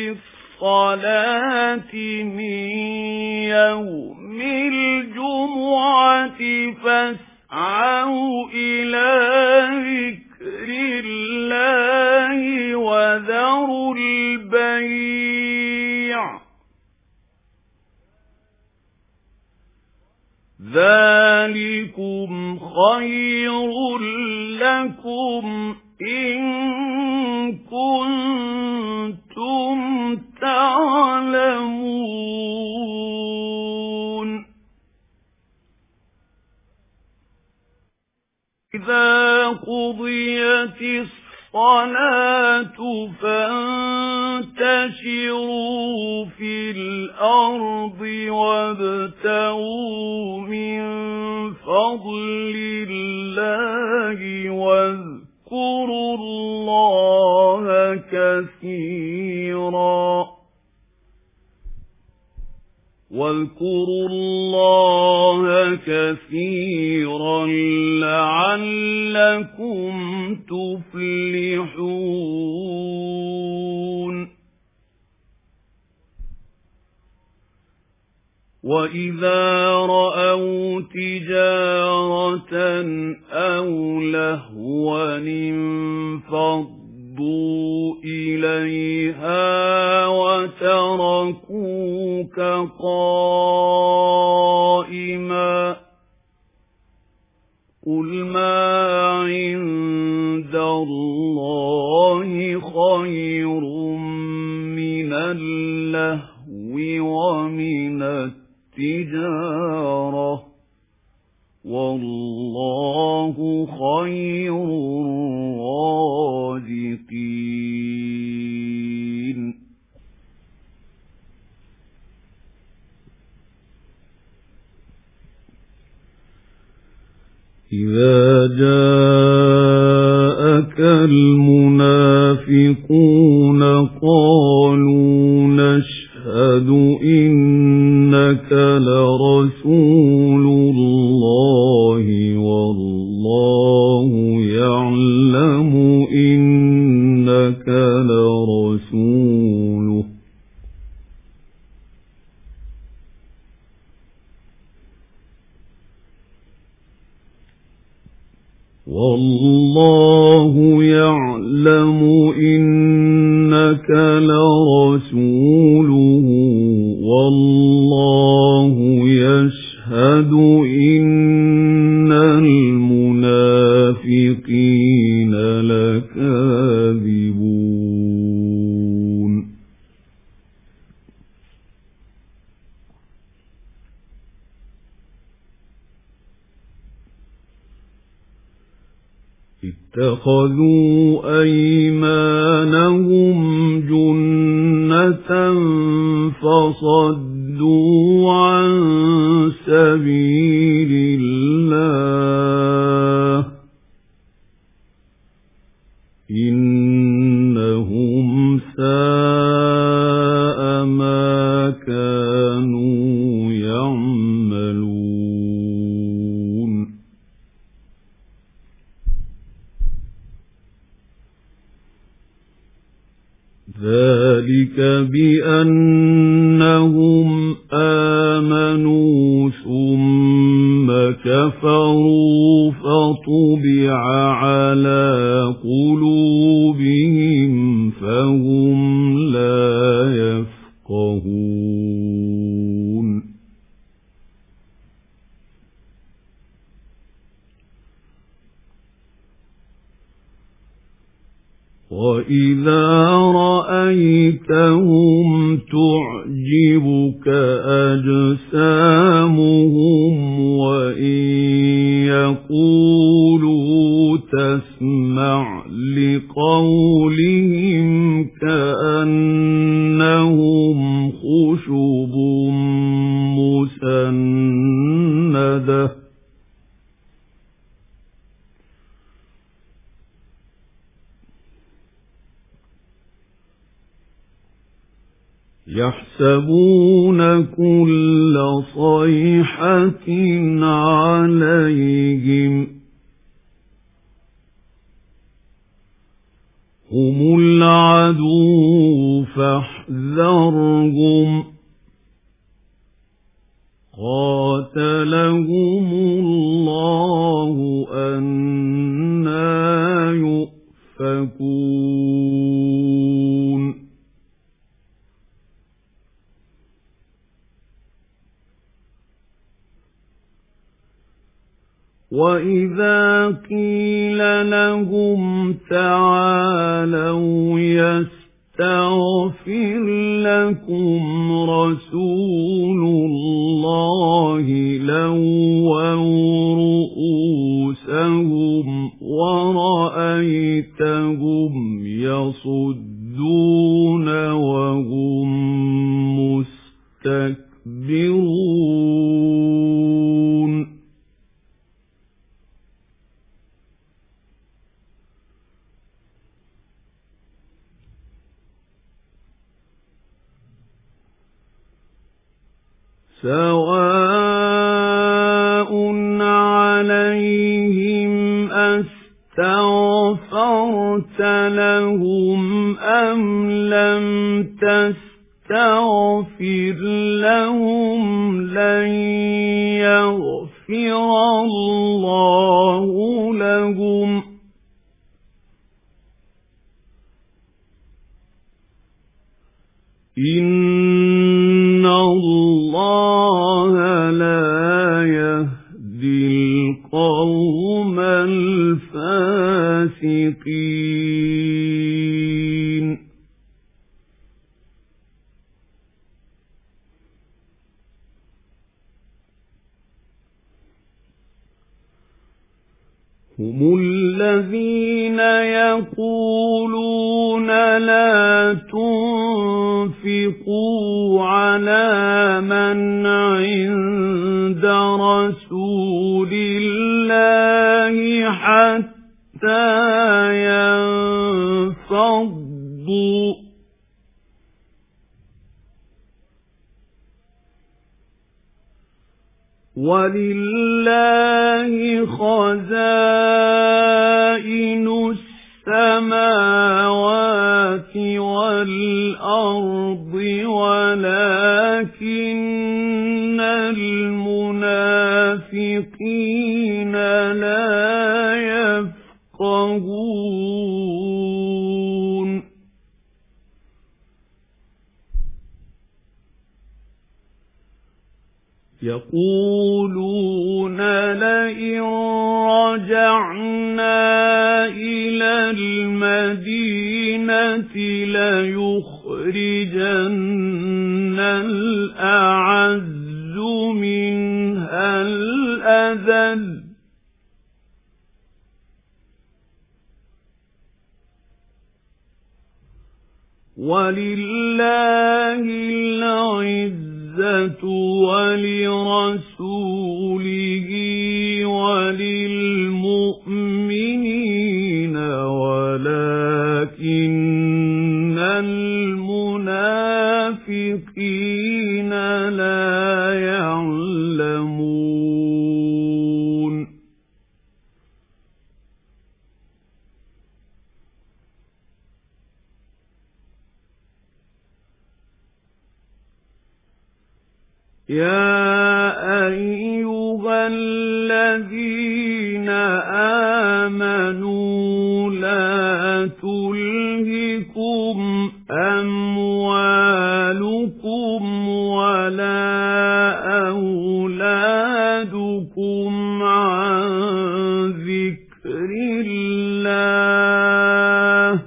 للصلاة من يوم الجمعة فاسعوا إلى ذكر الله وذروا البيع ذلكم خير لكم إن كنتم تعلمون إذا قضيت الصلاة فانتشروا في الأرض وابتغوا من فضل الله واذكروا الله كثيرا واذكروا الله كثيرا لعلكم تفلحون وإذا رأوا تجارة أو لهوا انفضوا إليها وتركوك قائما قل ما عند الله خير من اللهو ومن التجارة والله خير الرازقين إذا جاءك المنافقون قالوا نشهد إنك لرسول الله والله يعلم إنك لرسوله والله يعلم إنك لرسوله والله يشهد إن المنافقين لكاذبون اتخذوا أيمانهم جنة فصدوا عن سبيل الله إنهم ساء ما كانوا يعملون ذلك بأنهم آمنوا ثم كفروا فطبع على قلوبهم فهم لا يفقهون وإذا رأيتهم تعجبك أجسامهم وإن يقولوا تسمع لقولهم كأنهم خشب مسندة يحسبون كل صيحة عليهم هم العدو فاحذرهم قاتلهم الله أنى يؤفكون وَإِذَا قِيلَ لَهُمْ تَعَالَوْا يَسْتَغْفِرْ لَكُمْ رَسُولُ اللَّهِ لَوَّوْا رُءُوسَهُمْ وَرَأَيْتَهُمْ يَصُدُّونَ وَهُمْ مُسْتَكْبِرُونَ سواء عليهم أستغفرت لهم أم لم تستغفر لهم لن يغفر الله لهم إن الله لا يهدي القوم الفاسقين هم الذين يقولون لا تنفقوا على من عند رسول الله حتى ينفضوا ولله خزائن السماوات والأرض ولكن المنافقين لا يفقهون يقولون لئن رجعنا إلى المدينة ليخرجن الأعز منها الأذل ولله العزة ولرسوله وللمؤمنين ولكن المنافقين لا يعلمون يا أيها الذين آمنوا لا تلهكم أموالكم ولا أولادكم عن ذكر الله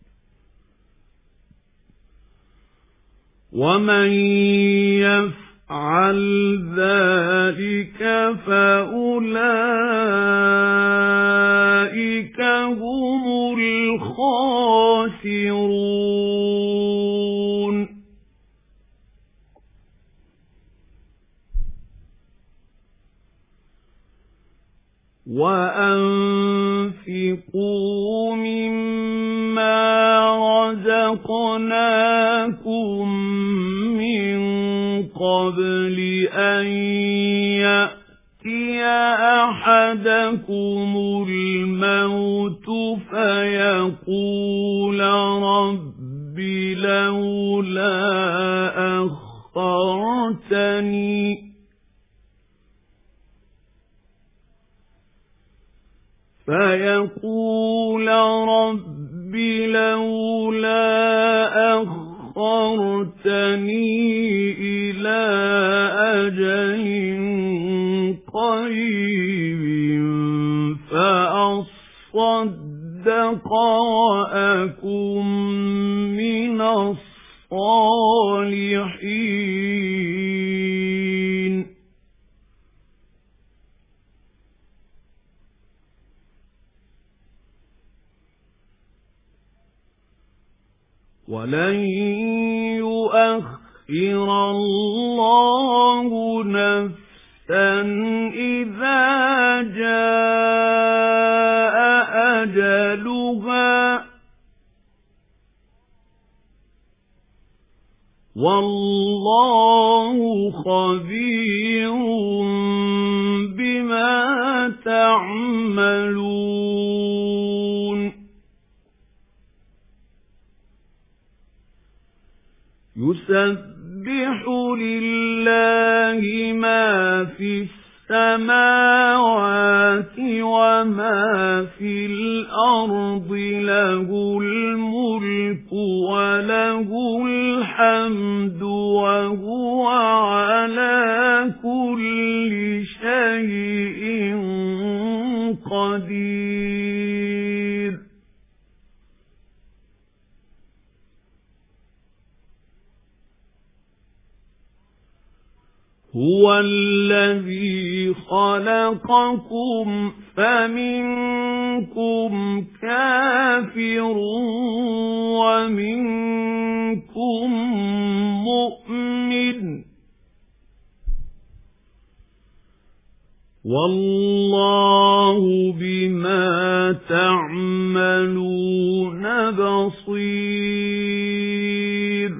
ومن يفعل يفعل ذلك فأولئك هم الخاسرون وأنفقوا مما رزقناكم من قبل أن يأتي أحدكم الموت فيقول رب لولا أخرتني فيقول رب لولا أخرتني إلى أجل قريب فأصدق وأكن من الصالحين ولن يؤخر الله نفسا إذا جاء أجلها والله خبير بما تعملون يسبح لله ما في السماوات وما في الأرض له الملك وله الحمد وهو على كل شيء قدير هو الذي خلقكم فمنكم كافر ومنكم مؤمن والله بما تعملون بصير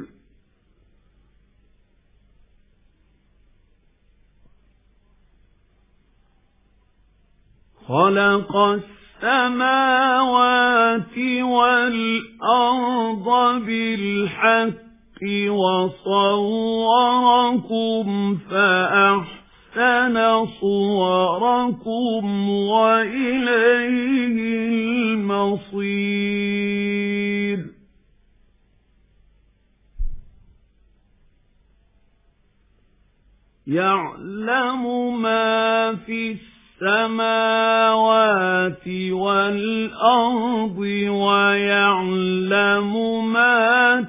خلق السماوات والأرض بالحق وصوركم فأحسن صوركم وإليه المصير يعلم ما في السماوات والأرض ويعلم ما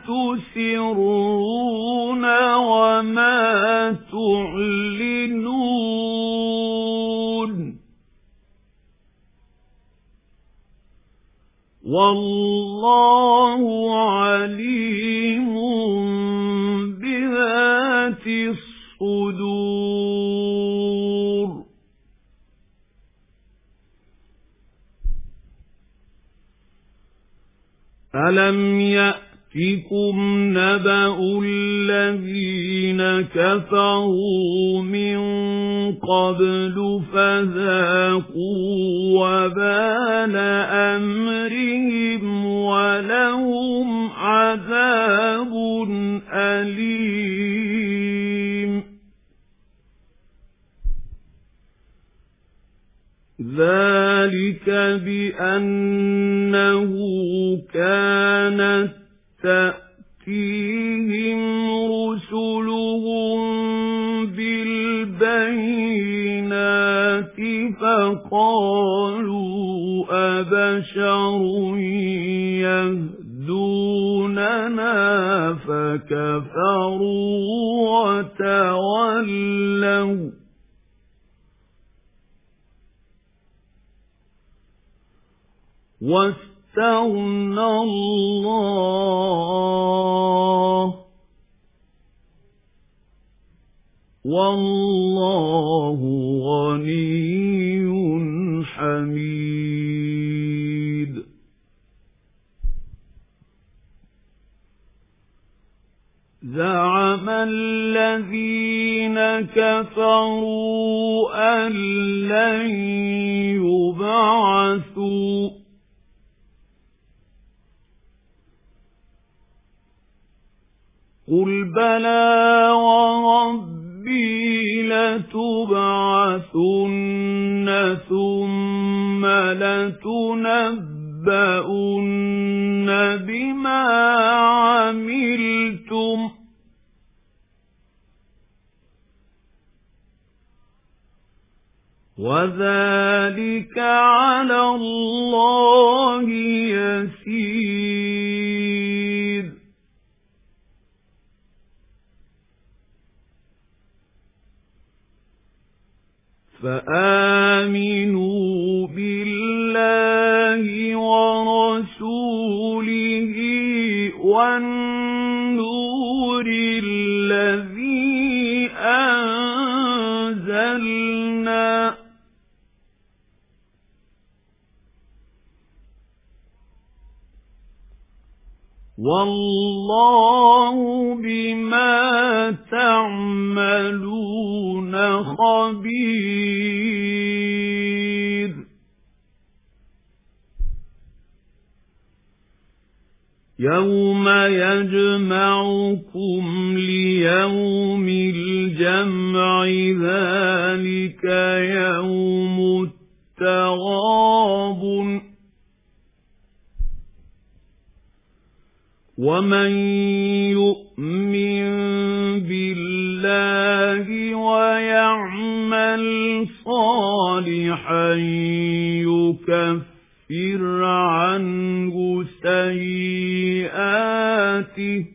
تسرون وما تعلنون والله عليم بذات الصدور ألم يأتكم نبأ الذين كفروا من قبل فذاقوا وبال أمرهم ولهم عذاب أليم ذلك بأنه كانت تأتيهم رسلهم بالبينات فقالوا أبشر يهدوننا كفروا وتولوا واستغنى الله والله غني حميد. زعم الذين كفروا أن لن يبعثوا قل بلى وربي لتبعثن ثم لتنبؤن بما عملتم وذلك على الله يسير. فآمنوا بالله ورسوله والنور الذي أنزلنا والله بما تعملون خبير. يوم يجمعكم ليوم الجمع ذلك يوم التغابن ومن يؤمن بالله ويعمل صالحا يكفر عنه سيئاته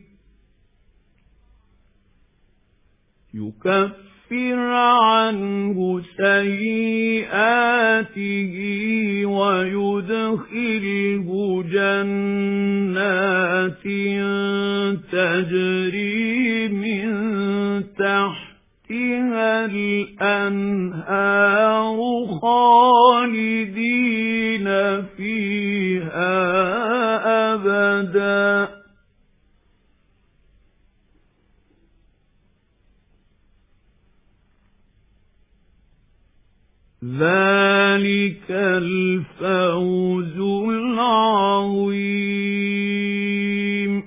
يكفر عنه سيئاته ويدخله جنات تجري من تحتها الأنهار خالدين فيها أبدا ذلك الفوز العظيم.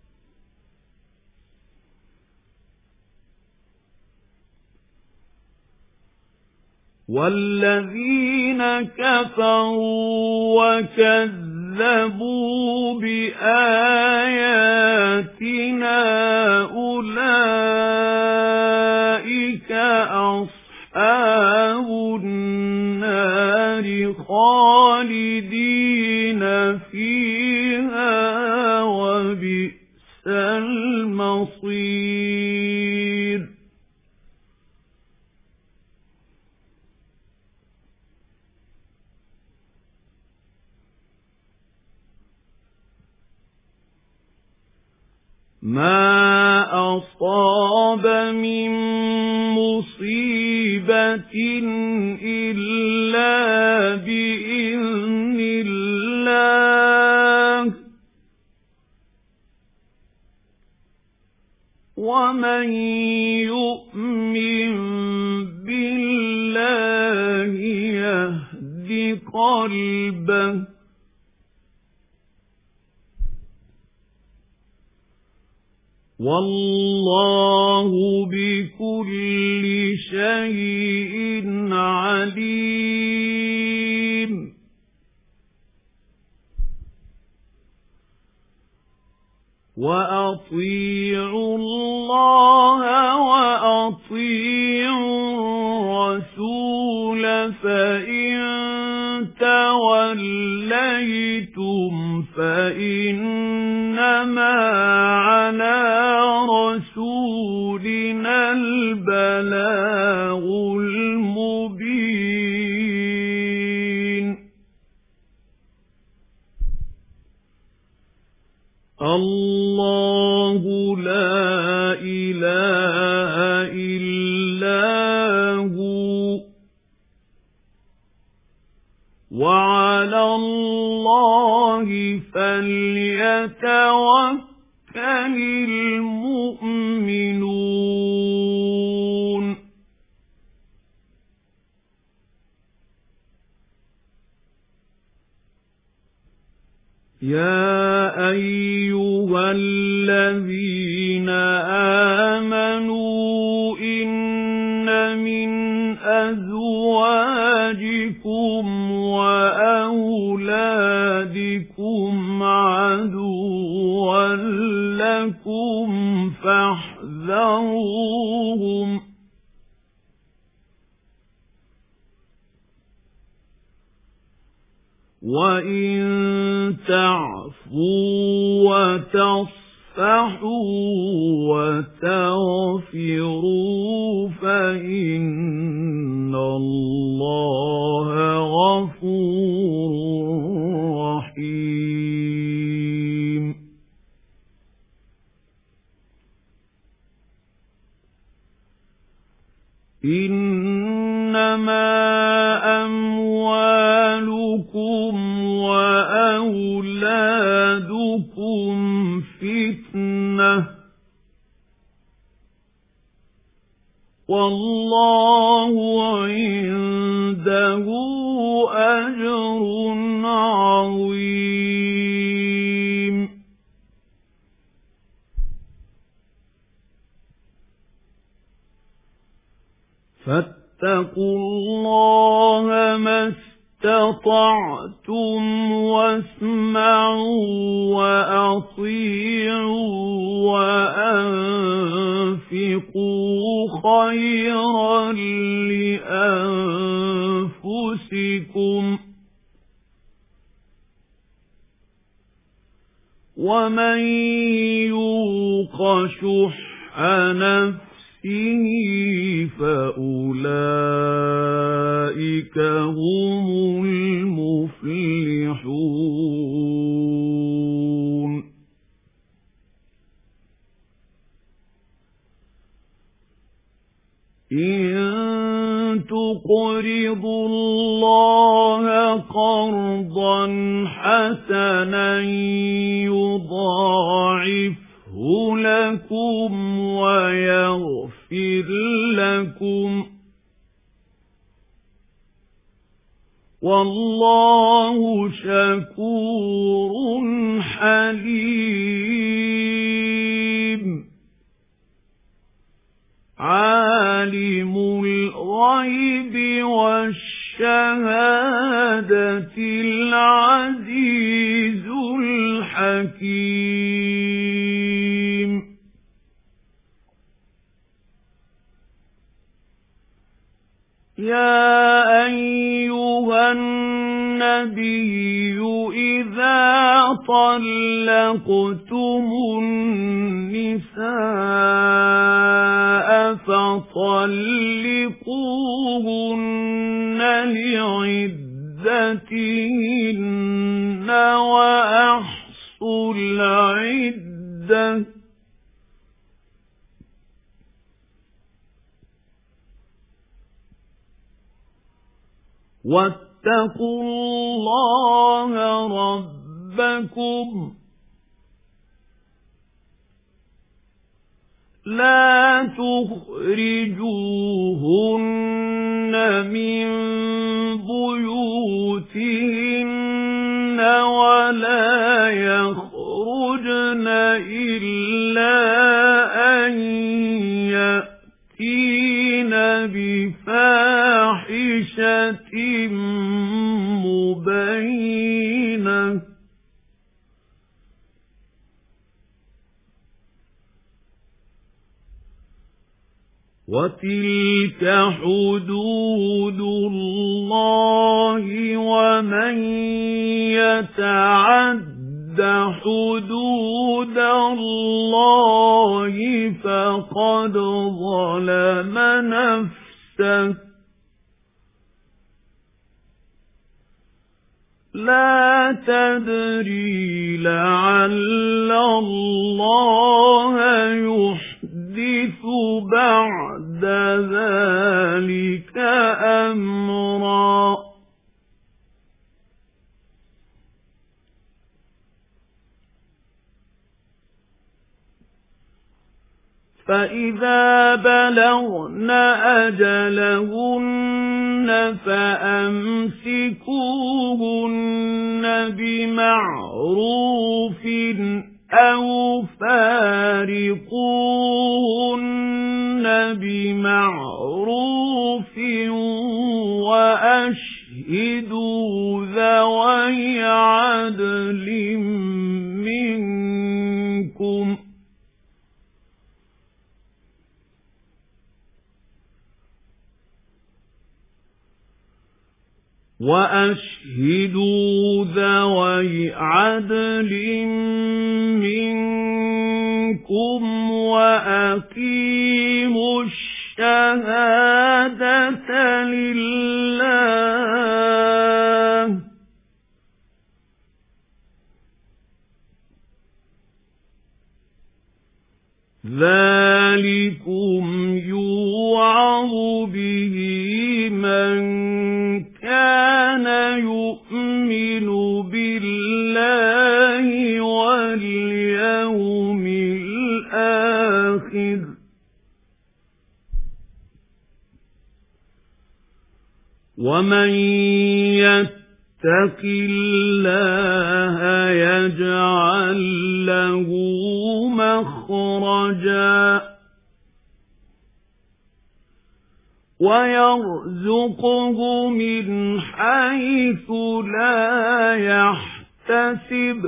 والذين كفروا وكذبوا بآياتنا أولئك أصحاب النار خالدين فيها وبئس المصير. ما أصاب من مصيبة إلا بإذن الله ومن يؤمن بالله يهد قلبه والله بكل شيء عليم. وأطيعوا الله وأطيعوا الرسول فإن توليتم فإن إِنَّمَا عَلَى رَسُولِنَا الْبَلَاغُ الْمُبِينُ اللَّهُ لَا إِلَٰهَ إِلَّا هُوَ وَعَلَى اللَّهِ فَلْيَتَوَكَّلِ الْمُؤْمِنُونَ يَا أَيُّهَا الَّذِينَ آمَنُوا إِنَّ مِنْ أَزْوَاجِكُمْ وَأَوْلَادِكُمْ عَدُوًّا لَكُمْ فاحذروهم وَإِن تَعْفُوا وَتَصْفَحُوا وَتَغْفِرُوا فَإِنَّ اللَّهَ غَفُورٌ رَّحِيمٌ إِنَّمَا أَمْوَالُكُمْ وَأَوْلَادُكُمْ فِتْنَةٌ وَاللَّهُ عِندَهُ أَجْرٌ عَظِيمٌ فَاتَّقُوا اللَّهَ مَا اسْتَطَعْتُمْ وَاسْمَعُوا وَأَطِيعُوا وَأَنفِقُوا خَيْرًا لِأَنفُسِكُمْ وَمَن يُوقَ شُحَّ نَفْسِهِ فَأُولَئِكَ هُمُ الْمُفْلِحُونَ إِن تُقْرِضُوا اللَّهَ قَرْضًا حَسَنًا يُضَاعِفْهُ لَكُمْ وَيَغْفِرْ لَكُمْ وَاللَّهُ شَكُورٌ حَلِيمٌ عَالِمُ الْغَيْبِ وَالشَّهَادَةِ الْعَزِيزُ الْحَكِيمُ يَا أَيُّهَا النَّبِيُّ إِذَا طَلَّقْتُمُ النِّسَاءَ فَطَلِّقُوهُنَّ لِعِدَّتِهِنَّ وَأَحْصُوا الْعِدَّةَ وَاتَّقُوا اللَّهَ رَبَّكُمْ لَا تُخْرِجُوهُنَّ مِنْ بُيُوتِهِنَّ وَلَا يَخْرُجْنَ إِلَّا أَنْ يَأْتِينَ بِفَاحِشَةٍ مُبَيِّنَةٍ وَتِلْكَ حُدُودُ اللَّهِ وَمَن يَتَعَدَّ حدود الله فقد ظلم نفسه لا تدري لعل الله يحدث بعد ذلك أمرا فإذا بلغن أجلهن فأمسكوهن بمعروف أو فارقوهن بمعروف وأشهدوا ذوي عدل منكم وأشهدوا ذوي عدل منكم وأقيموا الشهادة لله ذلكم يوعظ به من كان يؤمن بالله واليوم الآخر ومن يتق الله يجعل له مخرجا ويرزقه من حيث لا يحتسب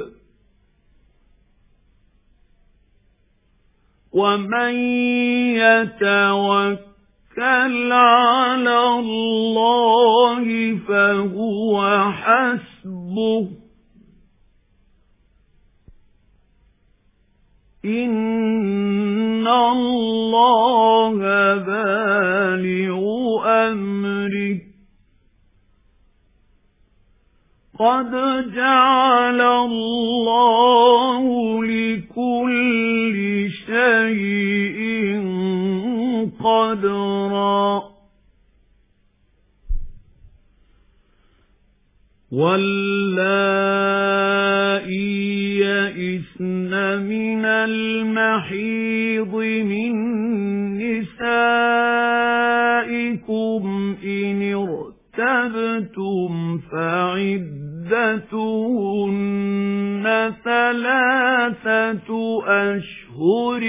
ومن يتوكل على الله فهو حسبه إن الله بالغ أمره قد جعل الله لكل شيء قدرا واللائي يئسن من المحيض من نسائكم إن ارتبتم فعدتهن ثلاثة أشهر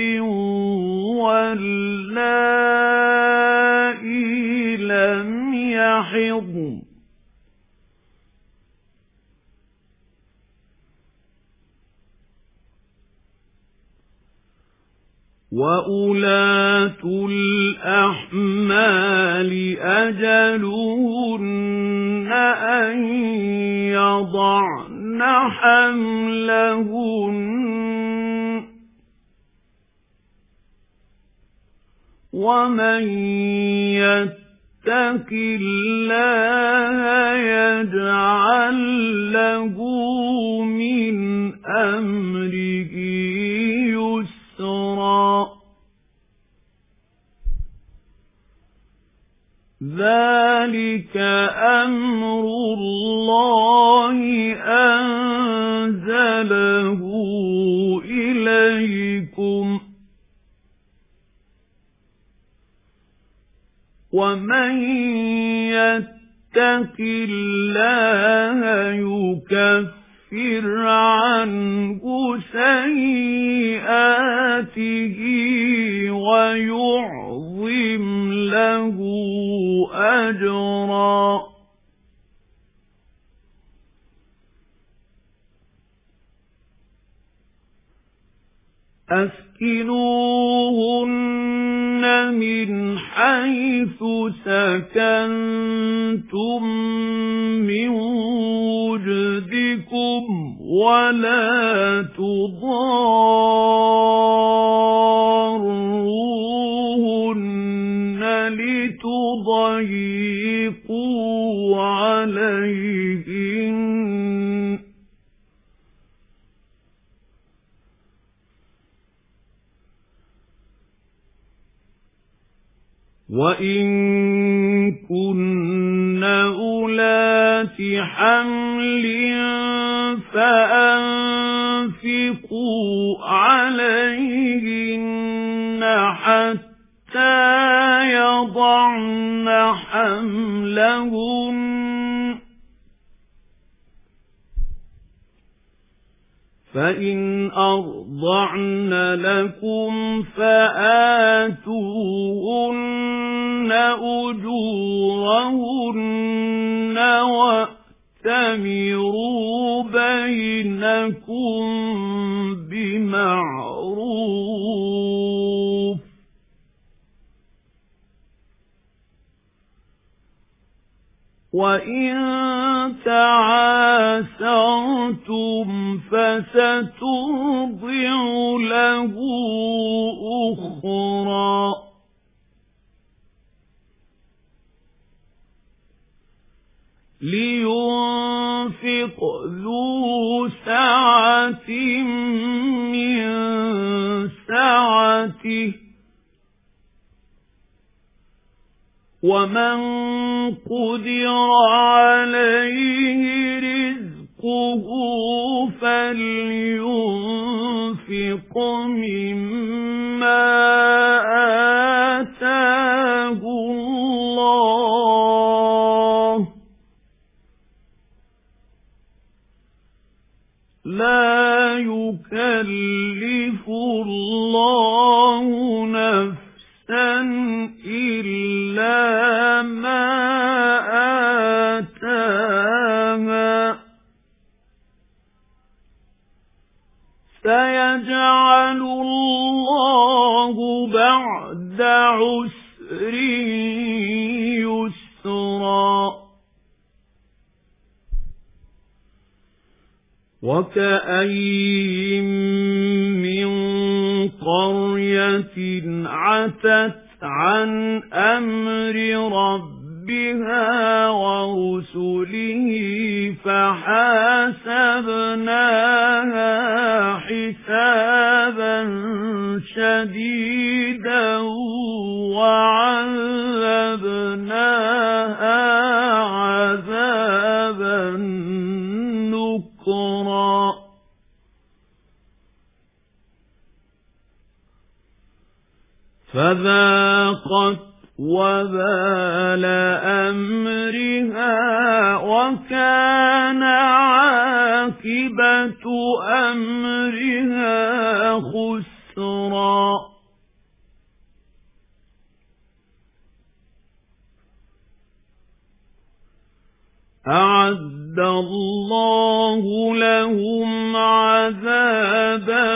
واللائي لم يحضن وَأُولَاتُ الْأَحْمَالِ أَجَلُهُنَّ أَن يَضَعْنَ حَمْلَهُنَّ وَمَن يَتَّقِ اللَّهَ يَجْعَل لَّهُ مِنْ أَمْرِهِ يسرا ذلك أمر الله أنزله إليكم ومن يتق الله يكفر يكفر عنه سيئاته ويعظم له أجرا أسكنوهن من حيث سكنتم من وجدكم بِكُمْ وَلَا تُضَارُّوهُنَّ لِتُضَيِّقُوا عَلَيْهِنَّ وَإِن كُنَّ أُولَاتِ حَمْلٍ فَأَنفِقُوا عَلَيْهِنَّ حَتَّى يَضَعْنَ حَمْلَهُنَّ فَإِنْ أَرْضَعْنَ لَكُمْ فَآتُوهُنَّ أُجُورَهُنَّ وَأْتَمِرُوا بَيْنَكُمْ بِمَعْرُوفٍ وَإِن تَعَاسَرْتُمْ فَسَتُرْضِعُ لَهُ أُخْرَى لِيُنْفِقْ ذُو سَعَةٍ مِنْ سَعَتِهِ وَمَنْ قُدِرَ عَلَيْهِ رِزْقُهُ فَلْيُنْفِقْ مِمَّا آتَاهُ اللَّهُ لَا يُكَلِّفُ اللَّهُ نَفْسًا إِلَّا مَا آتَاهَا سَيَجْعَلُ اللَّهُ بَعْدَ عُسْرٍ يُسْرًا وَكَأَيِّن مِّن قَرْيَةٍ عَتَتْ عَنْ أَمْرِ رَبِّهَا وَرُسُلِهِ فَحَاسَبْنَاهَا حِسَابًا شَدِيدًا وَعَذَّبْنَاهَا عَذَابًا نُكْرًا فَذَاقَتْ وَبَالَ أَمْرِهَا وَكَانَ عَاقِبَةُ أَمْرِهَا خُسْرًا أَعَدَّ اللَّهُ لَهُمْ عَذَابًا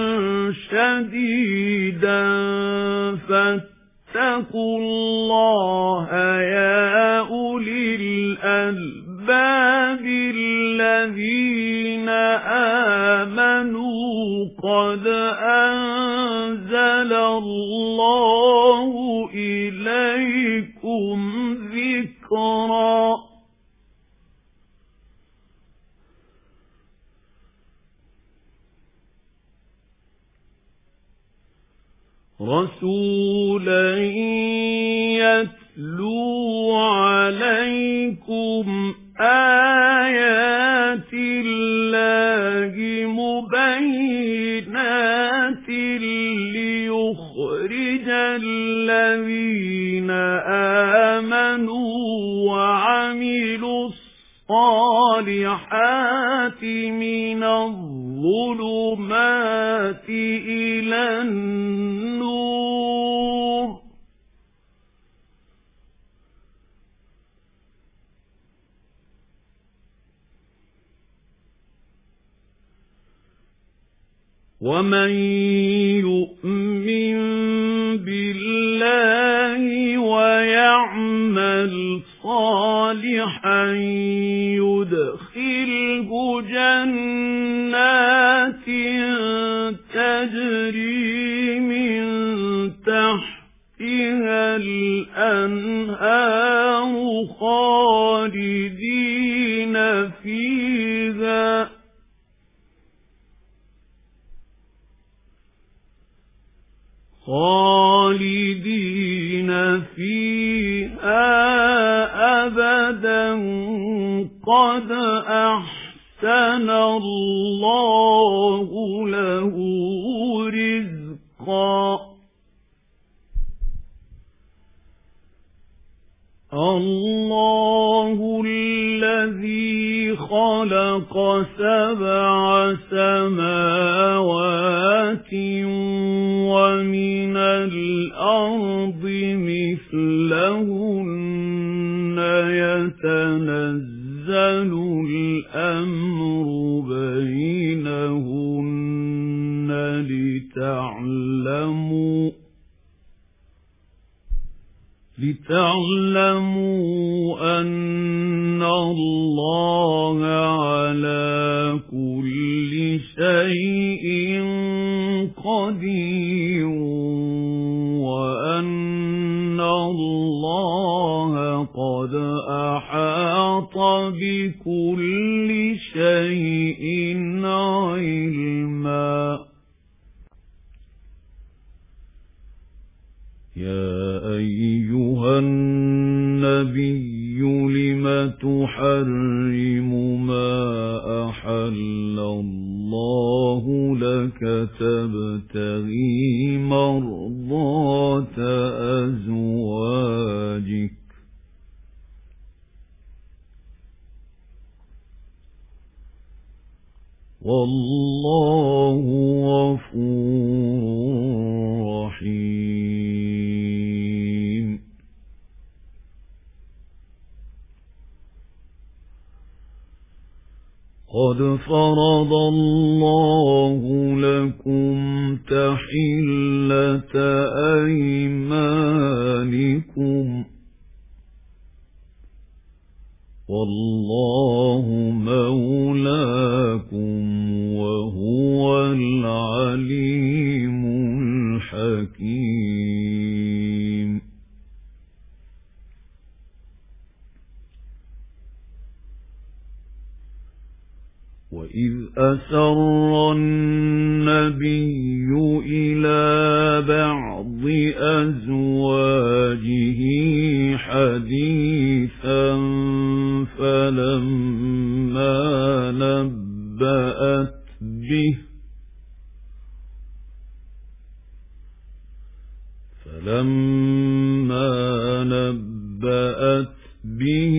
شَدِيدًا فَاتَّقُوا اللَّهَ يَا أُولِي الْأَلْبَابِ الَّذِينَ آمَنُوا قَدْ أَنزَلَ اللَّهُ إِلَيْكُمْ ذِكْرًا رَسُولًا يَتْلُو عَلَيْكُمْ آيَاتِ اللَّهِ مُبَيِّنَاتٍ لِيُخْرِجَ الَّذِينَ آمَنُوا وَعَمِلُوا الصَّالِحَاتِ مِنَ الظُّلُمَاتِ إِلَى النُّورِ وَمَن يُؤْمِن بِاللَّهِ وَيَعْمَلْ صَالِحًا يُدْخِلْهُ جَنَّاتٍ تجري من تحتها الأنهار خالدين فيها خالدين فيها أبدا قد أحسن الله له رزقا الله الذي خلق سبع سماوات ومن الأرض مثلهن يتنزل الأمر بينهن لتعلموا لتعلموا أن الله على كل شيء قدير وأن الله قد أحاط بكل شيء علما يا أيها النبي لم تحرم ما أحل الله لك تبتغي مرضات أزواجك والله غفور رحيم قد فرض الله لكم تحلة أيمانكم والله مولاكم وهو العليم الحكيم وإذ أسر النبي إلى بعض أزواجه حديثا فلما نبأت به فلما نبأت به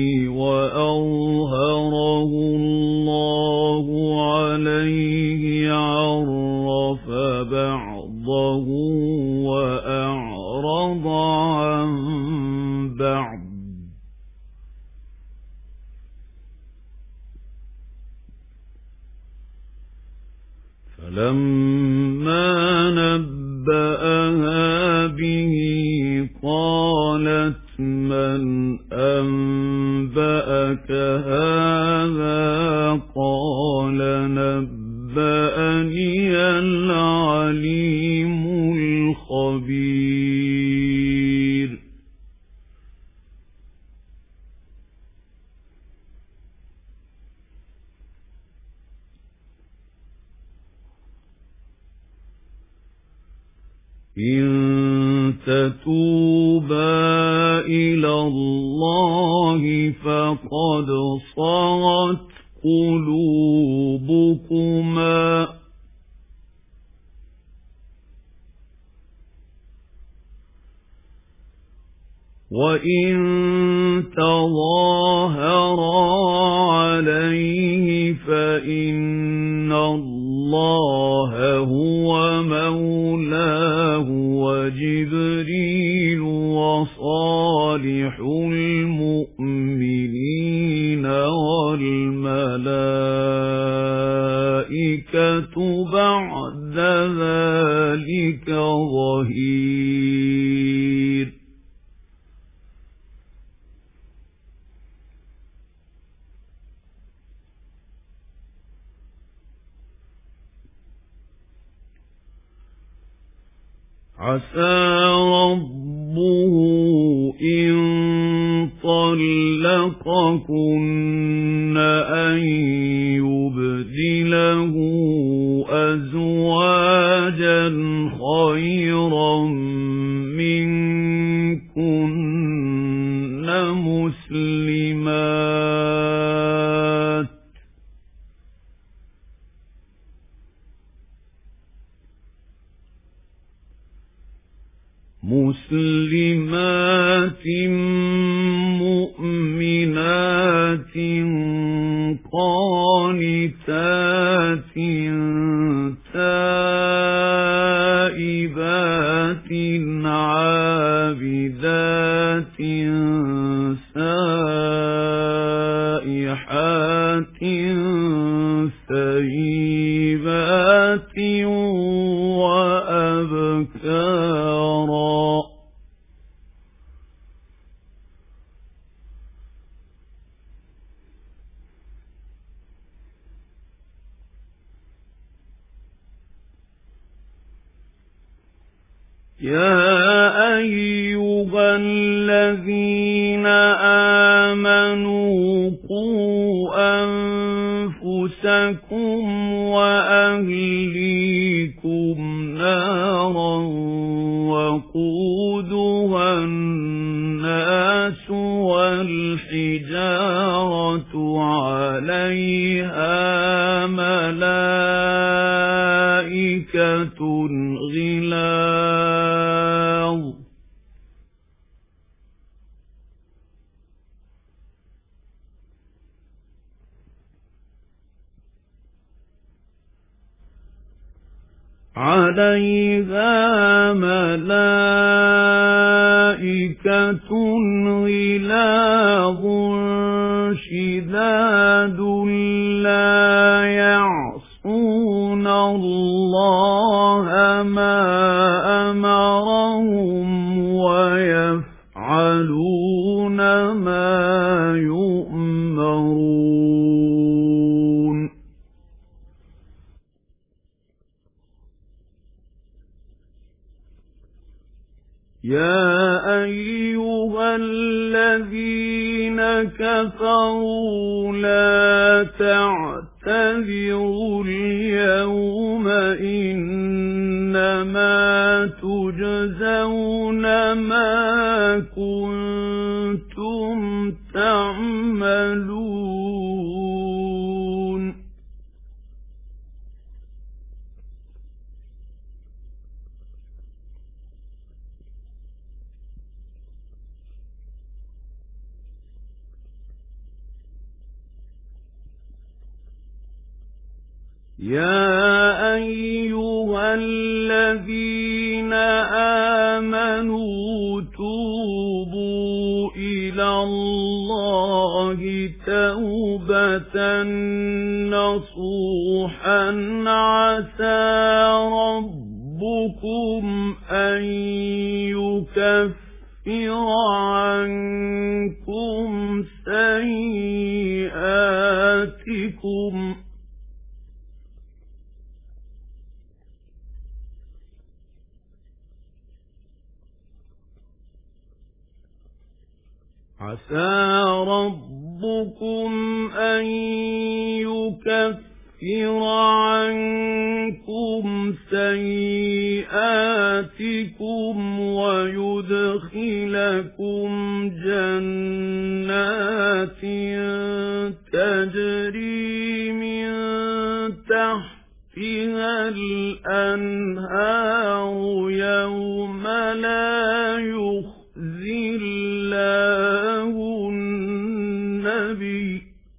وأظهره الله عليه عرف بعضه وأعرض عن بعض فلما نبأها به قالت من أنبأك هذا قال نبأني العليم الخبير إن تتوبا إلى الله فقد صغت قلوبكما وإن تظاهرا عليه فإن الله هو مولاه وجبريل وصالح المؤمنين والملائكة بعد ذلك ظهير عسى ربه إن طلقكن أن يبدله أزواجا خيرا منكن مسلمات مسلمات مؤمنات قانتات تائبات عابدات سائحات ثيبات وأبكارا يا أيها الذين آمنوا قوا أنفسكم وأهليكم نارا وقودها الناس والحجارة عليها ملائكة غلاظ عليها ملائكة غلاظ شداد لا يعصون الله ما أمرهم ويفعلون ما يؤمرون يا أيها الذين كفروا لا تعتذروا اليوم إنما تجزون ما كنتم تعملون يا أيها الذين آمنوا توبوا إلى الله توبة نصوحا عسى ربكم أن يكفر عنكم سيئاتكم عسى ربكم أن يكفر عنكم سيئاتكم ويدخلكم جنات تجري من تحتها الأنهار يوم لا يخزي الله النبي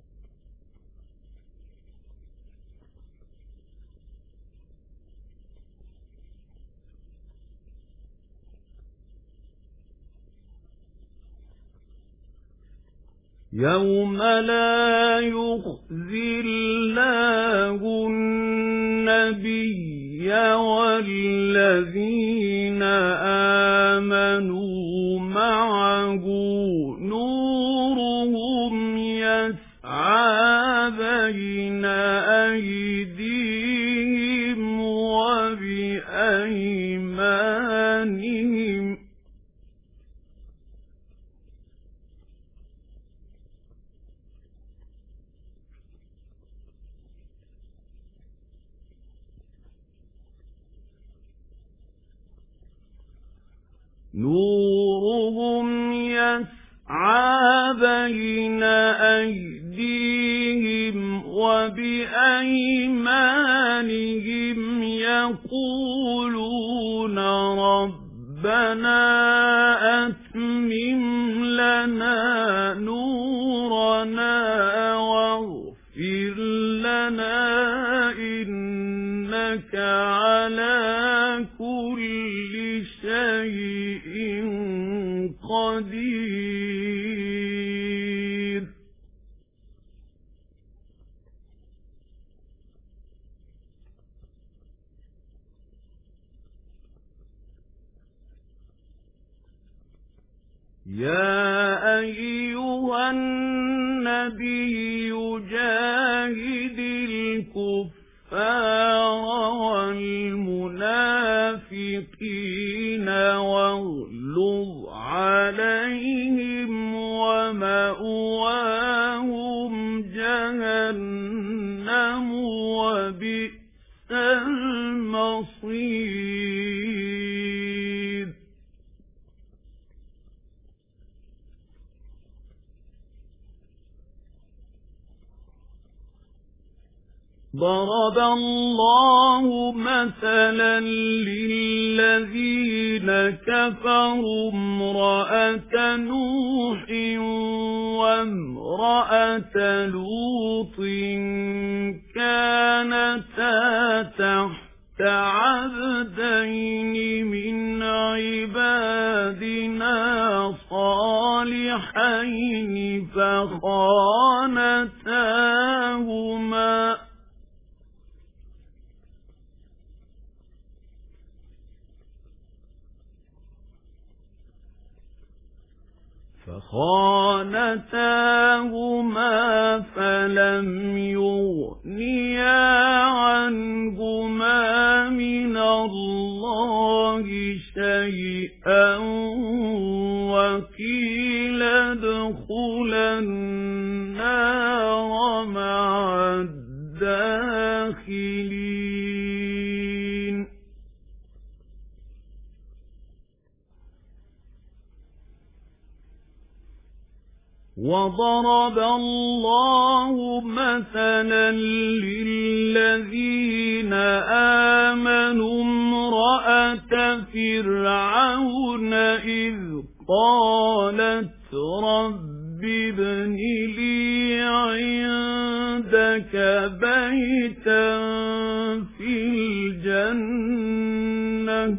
يوم لا يخزي الله النبي والذين آمنوا معه نورهم يسعى بين أيديهم وبأيديهم أَيْمَانِهِمْ نورهم يسعى بين أيديهم وبأيمانهم يقولون ربنا أتمم لنا نورنا واغفر لنا إنك على كل شيء قدير يا أيها النبي جاهد الكفار والمنافقين واغلظ عليهم ومأواهم جهنم وبئس المصير ضرب الله مثلا للذين كفروا امرأة نوح وامرأة لوط كانتا تحت عبدين من عبادنا صالحين فخانتاهما فخانتاهما فلم يغنيا عنهما من الله شيئا وقيل ادخلا النار مع الداخلين وضرب الله مثلا للذين آمنوا امرأة فرعون إذ قالت رب ابن لي عندك بيتا في الجنة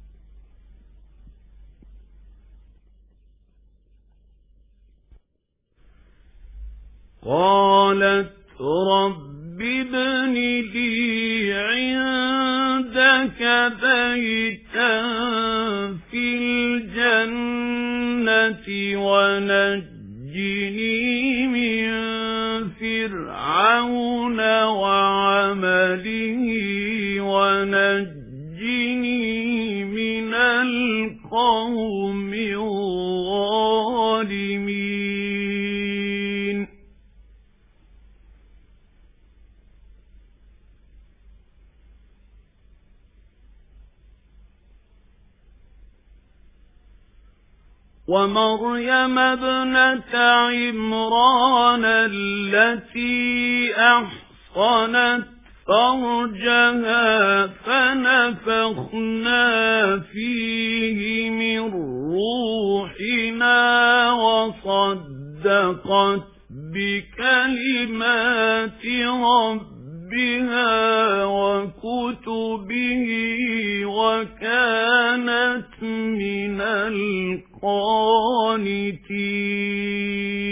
قالت رب ابن لي عندك بيتا في الجنة ونجني من فرعون وعمله ونجني من القوم الظالمين ومريم ابنة عمران التي أحصنت فرجها فنفخنا فيه من روحنا وصدقت بكلمات ربها وكتبه وكانت من القانتين